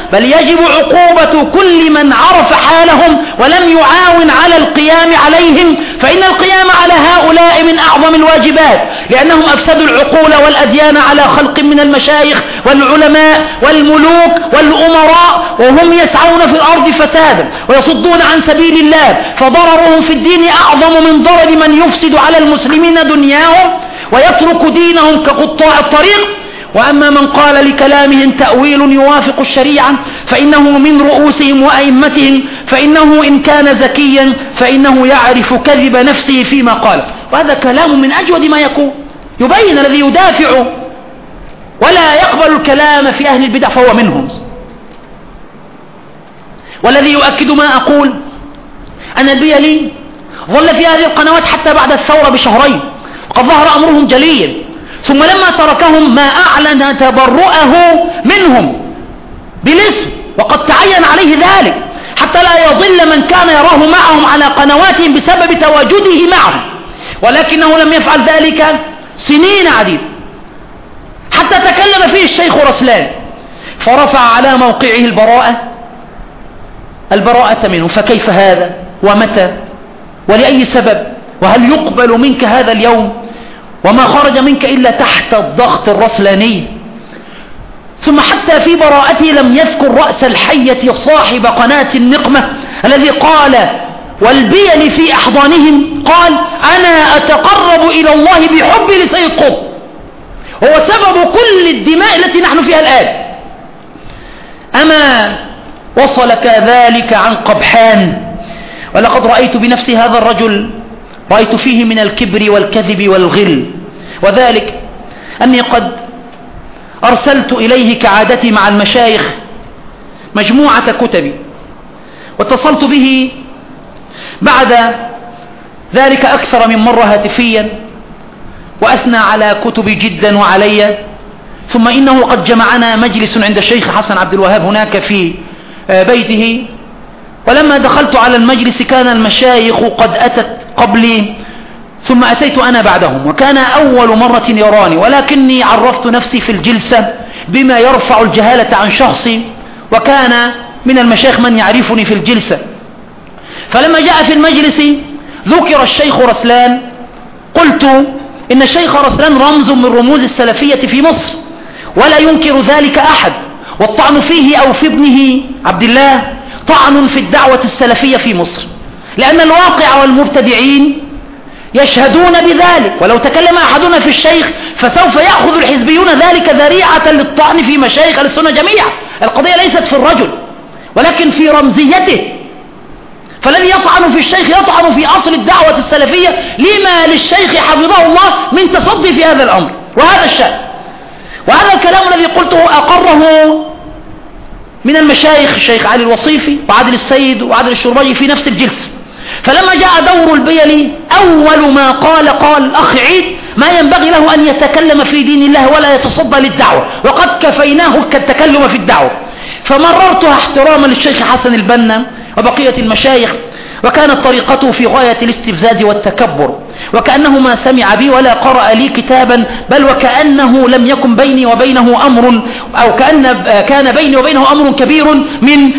بل يجب عقوبة كل من عرف حالهم ولم يعاون على القيام عليهم، فإن القيام على هؤلاء من أعظم الواجبات، لأنهم أفسدوا العقول والأديان على خلق من المشايخ والعلماء والملوك والأمراء، وهم يسعون في الأرض فسادا ويصدون عن سبيل الله، فضررهم في الدين أعظم من ضرر من يفسد على المسلمين دنياهم ويترك دينهم كقطاع الطريق. وأما من قال لكلامهم تأويل يوافق الشريعة فإنه من رؤوسهم وأئمتهم، فإنه إن كان ذكيا فإنه يعرف كذب نفسه فيما قال. وهذا كلام من أجود ما يكون، يبين الذي يدافع ولا يقبل الكلام في أهل البدع فهو منهم. والذي يؤكد ما أقول أن البيلي ظل في هذه القنوات حتى بعد الثورة بشهرين، وقد ظهر أمرهم جليا، ثم لما تركهم ما أعلن تبرؤه منهم بالاسم، وقد تعين عليه ذلك حتى لا يضل من كان يراه معهم على قنواتهم بسبب تواجده معهم، ولكنه لم يفعل ذلك سنين عديدة حتى تكلم فيه الشيخ رسلان فرفع على موقعه البراءة البراءة منه. فكيف هذا ومتى ولأي سبب؟ وهل يقبل منك هذا اليوم وما خرج منك إلا تحت الضغط الرسلاني؟ ثم حتى في براءته لم يذكر رأس الحية صاحب قناة النقمة الذي قال والبيل في أحضانهم قال أنا أتقرب إلى الله بحبي لسيد قطب، هو سبب كل الدماء التي نحن فيها الآن. أما وصل كذلك عن قبحان، ولقد رأيت بنفسي هذا الرجل، رأيت فيه من الكبر والكذب والغل، وذلك أني قد أرسلت إليه كعادتي مع المشايخ مجموعة كتبي، واتصلت به بعد ذلك أكثر من مرة هاتفيا وأثنى على كتبي جدا وعلي. ثم إنه قد جمعنا مجلس عند الشيخ حسن عبد الوهاب هناك في بيته، ولما دخلت على المجلس كان المشايخ قد أتت قبلي ثم أتيت أنا بعدهم، وكان أول مرة يراني، ولكني عرفت نفسي في الجلسة بما يرفع الجهالة عن شخصي، وكان من المشايخ من يعرفني في الجلسة. فلما جاء في المجلس ذكر الشيخ رسلان، قلت إن الشيخ رسلان رمز من رموز السلفية في مصر ولا ينكر ذلك أحد، والطعن فيه أو في ابنه عبد الله طعن في الدعوة السلفية في مصر، لأن الواقع والمبتدعين يشهدون بذلك، ولو تكلم أحدنا في الشيخ فسوف يأخذ الحزبيون ذلك ذريعة للطعن في مشايخ السنة جميعا. القضية ليست في الرجل ولكن في رمزيته، فالذي يطعن في الشيخ يطعن في أصل الدعوة السلفية لما للشيخ حفظه الله من تصدي في هذا الأمر وهذا الشأن. وهذا الكلام الذي قلته أقره من المشايخ الشيخ علي الوصيفي وعادل السيد وعادل الشربجي في نفس الجلسة. فلما جاء دور البيلي أول ما قال قال الأخ عيد ما ينبغي له أن يتكلم في دين الله ولا يتصدى للدعوة، وقد كفيناه كالتكلم في الدعوة. فمررتها احتراما للشيخ حسن البنا وبقية المشايخ، وكانت طريقته في غاية الاستفزاز والتكبر، وكأنه ما سمع بي ولا قرأ لي كتابا، بل وكأنه لم يكن بيني وبينه أمر، أو كأن كان بيني وبينه أمر كبير من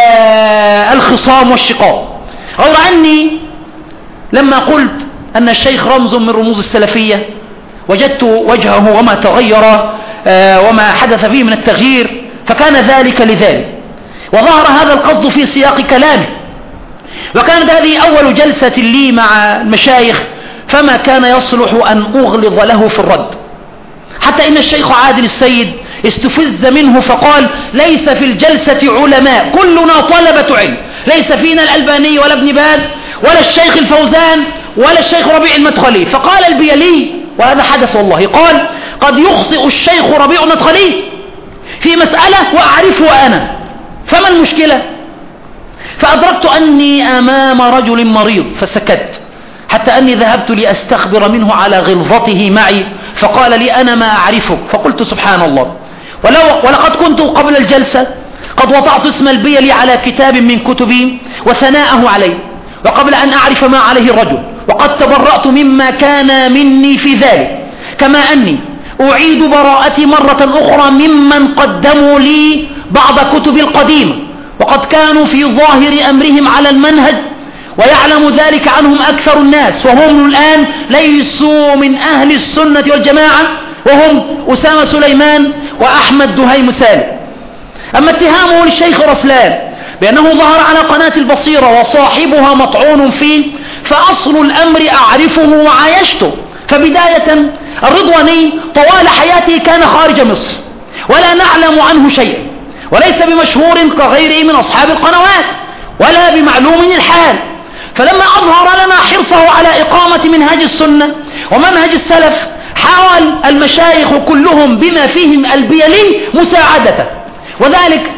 الخصام والشقاق. غير أني لما قلت أن الشيخ رمز من رموز السلفية وجدت وجهه وما تغير وما حدث فيه من التغيير، فكان ذلك لذلك، وظهر هذا القصد في سياق كلامه. وكانت هذه أول جلسة لي مع المشايخ، فما كان يصلح أن أغلظ له في الرد، حتى إن الشيخ عادل السيد استفز منه فقال ليس في الجلسة علماء، كلنا طلبة علم، ليس فينا الألباني ولا ابن باز ولا الشيخ الفوزان ولا الشيخ ربيع المدخلي. فقال البيلي، وهذا حدث والله، قال قد يخطئ الشيخ ربيع المدخلي في مسألة وأعرفه أنا، فما المشكلة؟ فأدركت أني أمام رجل مريض فسكت، حتى أني ذهبت لأستخبر منه على غلظته معي، فقال لي أنا ما أعرفك. فقلت سبحان الله، ولو ولقد كنت قبل الجلسة قد وضعت اسم البيلي على كتاب من كتبي وثناءه عليه، وقبل أن أعرف ما عليه الرجل، وقد تبرأت مما كان مني في ذلك، كما أني أعيد براءتي مرة أخرى ممن قدموا لي بعض كتبي القديمة، وقد كانوا في ظاهر أمرهم على المنهج، ويعلم ذلك عنهم أكثر الناس، وهم الآن ليسوا من أهل السنة والجماعة، وهم أسامة سليمان وأحمد دهيم سالم. أما اتهامه للشيخ رسلان بأنه ظهر على قناة البصيرة وصاحبها مطعون فيه، فأصل الأمر أعرفه وعايشته. فبداية الرضواني طوال حياته كان خارج مصر، ولا نعلم عنه شيئا، وليس بمشهور كغيره من أصحاب القنوات، ولا بمعلوم الحال. فلما أظهر لنا حرصه على إقامة منهج السنة ومنهج السلف، حاول المشايخ كلهم بما فيهم البيلي مساعدته، وذلك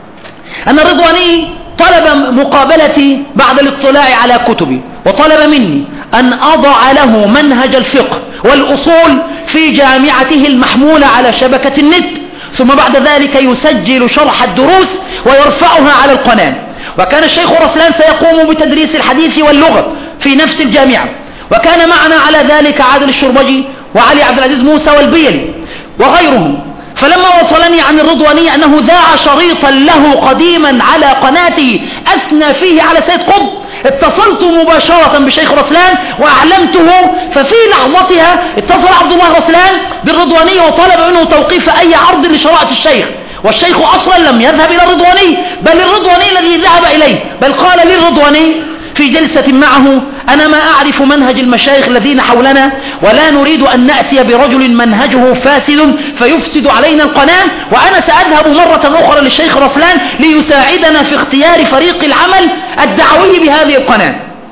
أن الرضواني طلب مقابلتي بعد الاطلاع على كتبي، وطلب مني أن أضع له منهج الفقه والأصول في جامعته المحمولة على شبكة النت، ثم بعد ذلك يسجل شرح الدروس ويرفعها على القناة. وكان الشيخ رسلان سيقوم بتدريس الحديث واللغة في نفس الجامعة، وكان معنا على ذلك عادل الشربجي وعلي عبد العزيز موسى والبيلي وغيرهم. فلما وصلني عن الرضواني أنه ذاع شريطا له قديما على قناته أثنى فيه على سيد قطب، اتصلت مباشرة بشيخ رسلان وأعلمته، ففي لحظتها اتصل عبد الله رسلان بالرضواني وطلب منه توقيف أي عرض لشرائع الشيخ، والشيخ أصلا لم يذهب إلى الرضواني، بل الرضواني الذي ذهب إليه، بل قال للرضواني في جلسة معه: أنا ما أعرف منهج المشايخ الذين حولنا، ولا نريد أن نأتي برجل منهجه فاسد فيفسد علينا القناة، وأنا سأذهب مرة أخرى للشيخ رسلان ليساعدنا في اختيار فريق العمل الدعوي بهذه القناة.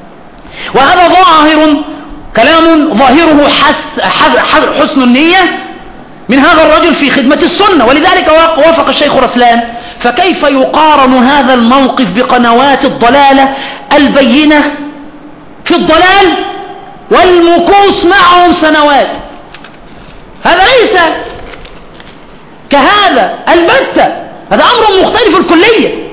وهذا ظاهر كلام ظاهره حس حسن النية من هذا الرجل في خدمة السنة، ولذلك وافق الشيخ رسلان. فكيف يقارن هذا الموقف بقنوات الضلالة البينة في الضلال والمكوس معهم سنوات؟ هذا ليس كهذا البتة، هذا أمر مختلف الكلية.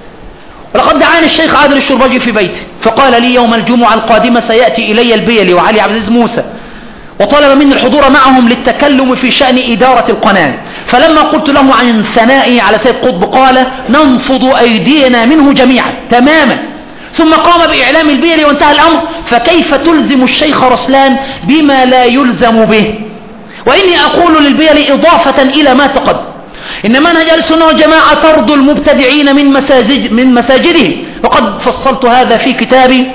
ولقد دعاني الشيخ عادل الشربجي في بيته فقال لي: يوم الجمعة القادمة سيأتي إلي البيلي وعلي عبد العزيز موسى، وطلب مني الحضور معهم للتكلم في شأن إدارة القناة. فلما قلت له عن ثنائي على سيد قطب قال: ننفض أيدينا منه جميعا تماما. ثم قام بإعلام البيلي وانتهى الأمر. فكيف تلزم الشيخ رسلان بما لا يلزم به؟ وإني أقول للبيلي إضافة إلى ما تقدم: إن منهج السنة والجماعة طرد المبتدعين من مساجد من مساجدهم، وقد فصلت هذا في كتابي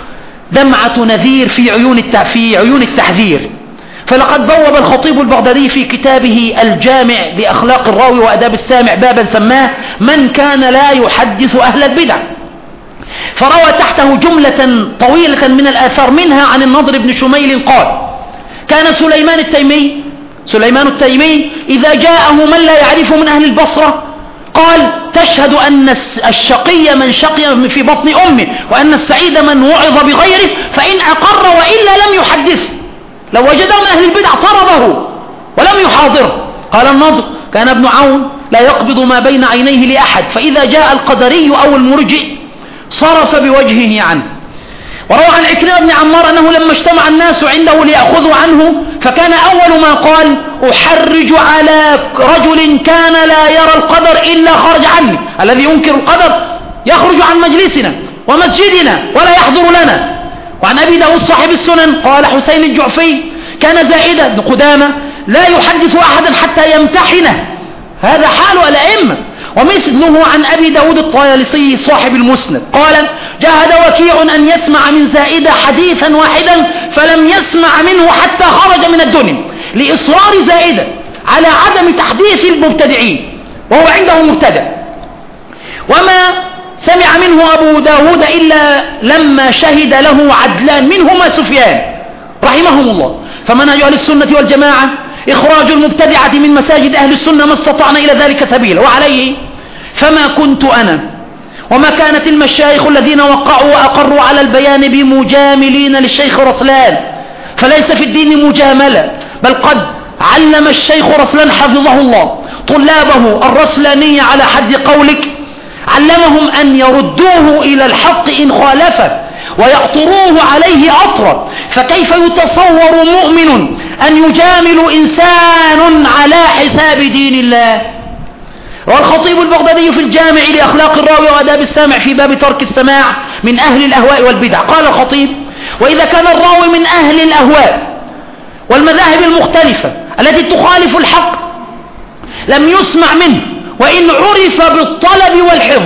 دمعة نذير في عيون في عيون التحذير. فلقد بوب الخطيب البغدادي في كتابه الجامع لأخلاق الراوي وأداب السامع بابا سماه: من كان لا يحدث أهل البدع، فروى تحته جملة طويلة من الآثار، منها عن النضر بن شميل قال: كان سليمان التيمي سليمان التيمي إذا جاءه من لا يعرف من أهل البصرة قال: تشهد أن الشقي من شقي في بطن أمه، وأن السعيد من وعظ بغيره، فإن أقر وإلا لم يحدث. لو وجده من أهل البدع طرده ولم يحاضره. قال النضر: كان ابن عون لا يقبض ما بين عينيه لأحد، فإذا جاء القدري أو المرجئ صرف بوجهه عنه. وروى عن عكرمة بن عمار أنه لما اجتمع الناس عنده ليأخذوا عنه، فكان أول ما قال: أحرج على رجل كان لا يرى القدر إلا خرج عني. الذي ينكر القدر يخرج عن مجلسنا ومسجدنا ولا يحضر لنا. وعن أبي داود صاحب السنن قال حسين الجعفي: كان زائدة بن قدامة لا يحدث أحدا حتى يمتحنه. هذا حال الأئمة. ومثله عن أبي داود الطيالسي صاحب المسند قال: جاهد وكيع أن يسمع من زائدة حديثا واحدا فلم يسمع منه حتى خرج من الدنيا، لإصرار زائدة على عدم تحديث المبتدعين، وهو عنده مبتدع. وما سمع منه أبو داود إلا لما شهد له عدلان منهما سفيان رحمهم الله. فمنهج أهل السنة والجماعة إخراج المبتدعة من مساجد أهل السنة ما استطعنا إلى ذلك سبيلا. وعليه فما كنت أنا وما كانت المشايخ الذين وقعوا وأقروا على البيان بمجاملين للشيخ رسلان، فليس في الدين مجاملة، بل قد علم الشيخ رسلان حفظه الله طلابه الرسلانية على حد قولك، علمهم أن يردوه إلى الحق إن خالفه ويعطروه عليه أطرا. فكيف يتصور مؤمن أن يجامل إنسان على حساب دين الله. والخطيب البغدادي في الجامع لأخلاق الراوي وآداب السامع في باب ترك السماع من أهل الأهواء والبدع قال الخطيب: وإذا كان الراوي من أهل الأهواء والمذاهب المختلفة التي تخالف الحق لم يسمع منه وإن عرف بالطلب والحفظ.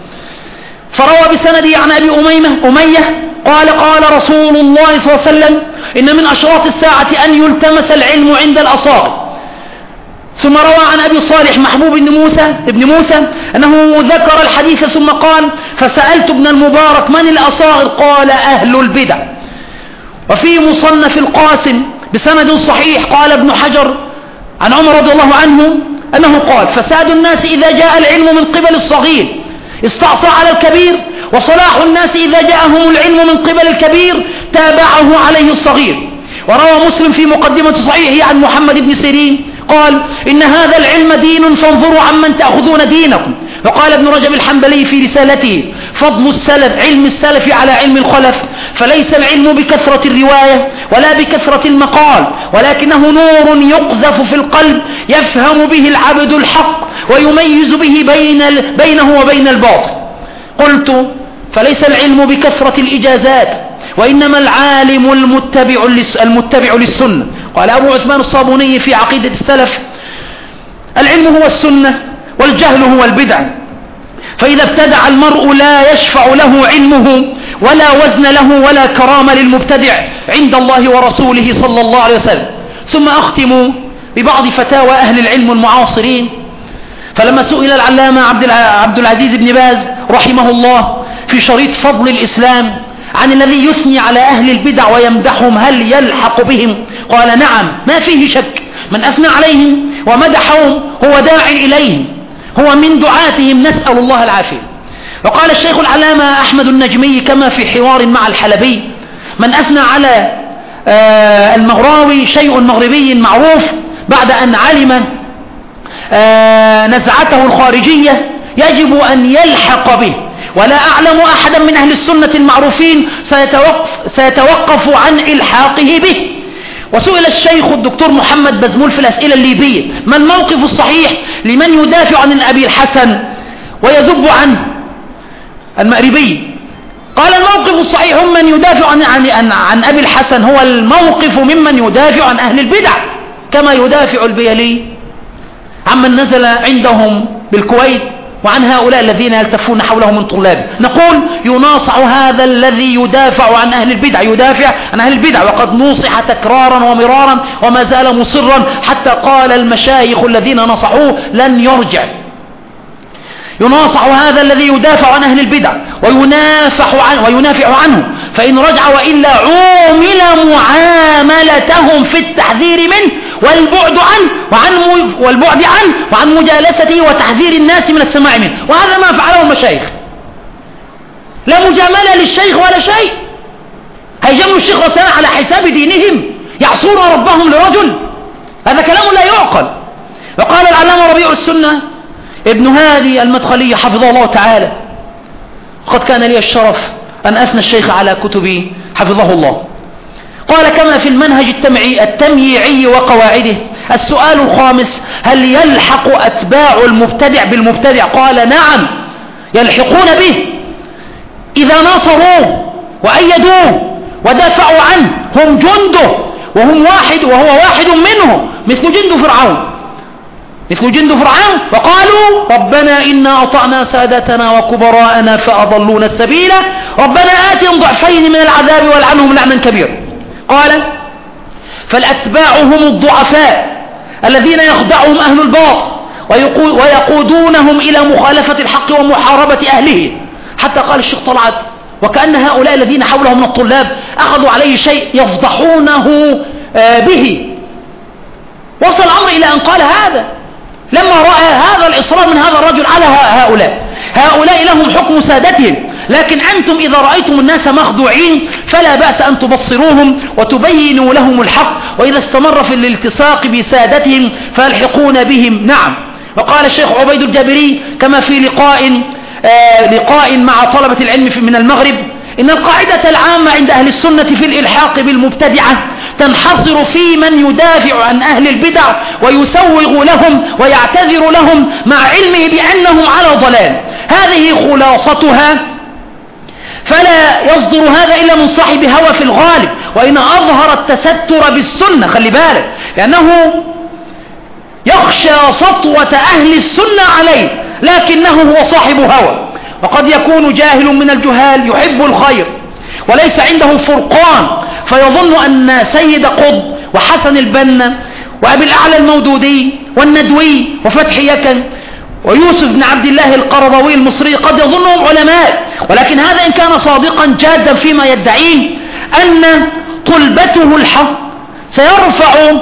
فروى بسنده عن أبي أميمة أمية قال: قال رسول الله صلى الله عليه وسلم: إن من أشراط الساعة أن يلتمس العلم عند الأصاغر. ثم روى عن أبي صالح محبوب بن موسى ابن موسى أنه ذكر الحديث ثم قال: فسألت ابن المبارك: من الأصاغر؟ قال: أهل البدع. وفي مصنف القاسم بسند صحيح قال ابن حجر عن عمر رضي الله عنه أنه قال: فساد الناس إذا جاء العلم من قبل الصغير استعصى على الكبير، وصلاح الناس إذا جاءهم العلم من قبل الكبير تابعه عليه الصغير. وروى مسلم في مقدمة صحيحه عن محمد بن سيرين قال: إن هذا العلم دين فانظروا عمن تأخذون دينكم. وقال ابن رجب الحنبلي في رسالته: فضل السلف علم السلف على علم الخلف، فليس العلم بكثرة الرواية ولا بكثرة المقال، ولكنه نور يقذف في القلب يفهم به العبد الحق ويميز به بين بينه وبين الباطل. قلت: فليس العلم بكثرة الإجازات، وإنما العالم المتبع المتبع للسنة. قال أبو عثمان الصابوني في عقيدة السلف: العلم هو السنة والجهل هو البدع، فإذا ابتدع المرء لا يشفع له علمه ولا وزن له ولا كرامة للمبتدع عند الله ورسوله صلى الله عليه وسلم. ثم أختم ببعض فتاوى أهل العلم المعاصرين. فلما سئل العلامة عبد العزيز بن باز رحمه الله في شريط فضل الإسلام عن الذي يثني على أهل البدع ويمدحهم هل يلحق بهم؟ قال: نعم، ما فيه شك، من أثنى عليهم ومدحهم هو داع إليهم، هو من دعاتهم، نسأل الله العافية. وقال الشيخ العلامة أحمد النجمي كما في حوار مع الحلبي: من أثنى على المغراوي شيء مغربي معروف بعد أن علم نزعته الخارجية يجب أن يلحق به، ولا أعلم أحدا من أهل السنة المعروفين سيتوقف, سيتوقف عن إلحاقه به. وسئل الشيخ الدكتور محمد بزمول في الأسئلة الليبية: ما الموقف الصحيح لمن يدافع عن أبي الحسن ويذب عنه المأربي؟ قال: الموقف الصحيح من يدافع عن, عن, عن أبي الحسن هو الموقف ممن يدافع عن أهل البدع، كما يدافع البيلي عمن نزل عندهم بالكويت وعن هؤلاء الذين يلتفون حوله من طلاب. نقول: يناصع هذا الذي يدافع عن أهل البدع، يدافع عن أهل البدع، وقد نوصح تكرارا ومرارا وما زال مصرا حتى قال المشايخ الذين نصحوه لن يرجع. يناصع هذا الذي يدافع عن أهل البدع وينافع عنه, وينافع عنه فإن رجع وإلا عومل معاملتهم في التحذير منه والبعد عنه وعن والبعد عنه وعن مجالسته وتحذير الناس من السماع منه. وهذا ما فعله المشايخ، لا مجاملة للشيخ ولا شيء. هيجملوا الشيخ رسالة على حساب دينهم، يعصون ربهم لرجل، هذا كلام لا يعقل. وقال العلامة ربيع السنة ابن هادي المدخلي حفظه الله تعالى: قد كان لي الشرف أن أثنى الشيخ على كتبي حفظه الله. قال: كما في المنهج التمييعي وقواعده: السؤال الخامس: هل يلحق أتباع المبتدع بالمبتدع؟ قال: نعم، يلحقون به إذا ناصروه وأيدوه ودافعوا عنه، هم جنده وهم واحد وهو واحد منهم، مثل جند فرعون مثل جند فرعون وقالوا: ربنا إنا أطعنا سادتنا وكبراءنا فأضلونا السبيل ربنا آتهم ضعفين من العذاب والعنهم لعنا كبيرا. قال: فالأتباع هم الضعفاء الذين يخدعهم أهل الباطل ويقودونهم إلى مخالفة الحق ومحاربة أهله. حتى قال الشيخ طلعت: وكأن هؤلاء الذين حوله من الطلاب أخذوا عليه شيء يفضحونه به. وصل الأمر إلى أن قال هذا لما رأى هذا الإصرار من هذا الرجل على هؤلاء هؤلاء لهم حكم سادتهم، لكن أنتم إذا رأيتم الناس مخدوعين فلا بأس أن تبصروهم وتبينوا لهم الحق، وإذا استمر في الالتصاق بسادتهم فالحقون بهم. نعم. وقال الشيخ عبيد الجابري كما في لقاء آه لقاء مع طلبة العلم من المغرب: إن القاعدة العامة عند أهل السنة في الإلحاق بالمبتدعة تنحصر في من يدافع عن أهل البدع ويسوغ لهم ويعتذر لهم مع علمه بأنهم على ضلال. هذه خلاصتها، فلا يصدر هذا إلا من صاحب هوى في الغالب، وإن أظهر التستر بالسنة خلي بالك، لأنه يخشى سطوة أهل السنة عليه، لكنه هو صاحب هوى، وقد يكون جاهل من الجهال يحب الخير وليس عنده فرقان، فيظن أن سيد قطب وحسن البنا وأبي الأعلى المودودي والندوي وفتح يكن ويوسف بن عبد الله القرضاوي المصري قد يظنهم علماء، ولكن هذا إن كان صادقا جادا فيما يدعيه أن طلبته الحق سيرفع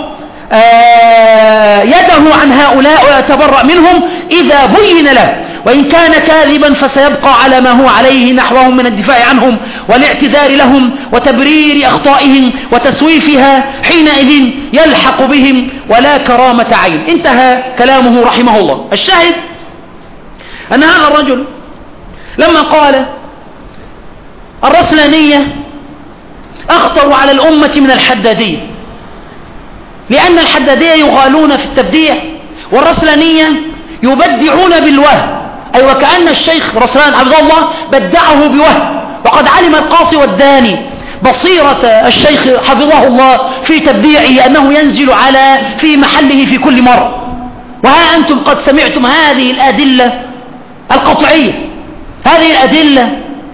يده عن هؤلاء ويتبرأ منهم إذا بين له، وإن كان كاذبا فسيبقى على ما هو عليه نحوهم من الدفاع عنهم والاعتذار لهم وتبرير أخطائهم وتسويفها، حينئذ يلحق بهم ولا كرامة عين. انتهى كلامه رحمه الله. الشاهد أن هذا الرجل لما قال الرسلانية أخطر على الأمة من الحدادية، لأن الحدادية يغالون في التبديع والرسلانية يبدعون بالوهم، أي أيوة وكأن الشيخ رسلان حفظه الله بدعه بوهم، وقد علم القاصي والداني بصيرة الشيخ حفظه الله في تبديعه أنه ينزل على في محله في كل مرة. وها أنتم قد سمعتم هذه الأدلة القطعية، هذه الأدلة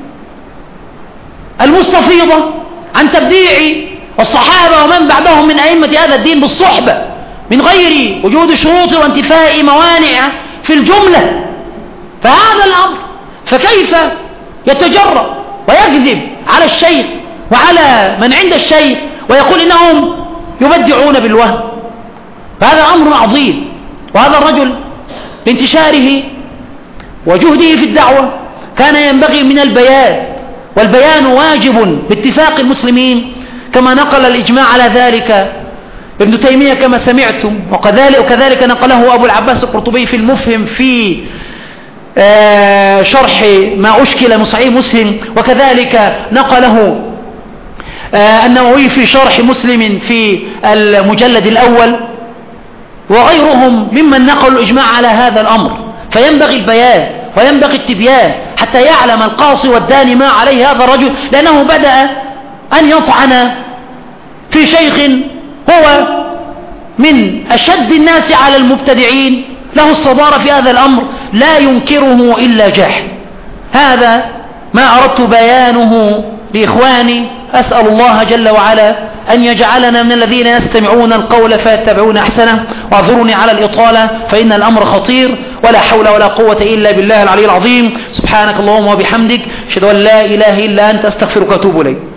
المستفيضة عن تبديع الصحابة ومن بعدهم من أئمة هذا الدين بالصحبة من غير وجود شروط وانتفاء موانع في الجملة. فهذا الأمر، فكيف يتجرأ ويكذب على الشيخ وعلى من عند الشيخ ويقول إنهم يبدعون بالوهم؟ فهذا أمر عظيم. وهذا الرجل لانتشاره وجهده في الدعوة كان ينبغي من البيان، والبيان واجب باتفاق المسلمين كما نقل الإجماع على ذلك ابن تيمية كما سمعتم، وكذلك, وكذلك نقله أبو العباس القرطبي في المفهم في آه شرح ما أشكل من صحيح مسلم، وكذلك نقله آه النووي في شرح مسلم في المجلد الأول، وغيرهم ممن نقلوا الإجماع على هذا الأمر. فينبغي البيان وينبغي التبيان حتى يعلم القاصي والداني ما عليه هذا الرجل، لأنه بدأ أن يطعن في شيخ هو من أشد الناس على المبتدعين، له الصدارة في هذا الأمر لا ينكره إلا جاحد. هذا ما أردت بيانه لإخواني. أسأل الله جل وعلا أن يجعلنا من الذين يستمعون القول فيتبعون أحسنه. واعذروني على الإطالة فإن الأمر خطير، ولا حول ولا قوة إلا بالله العلي العظيم. سبحانك اللهم وبحمدك، أشهد أن لا إله إلا أنت، أستغفرك وأتوب إليك.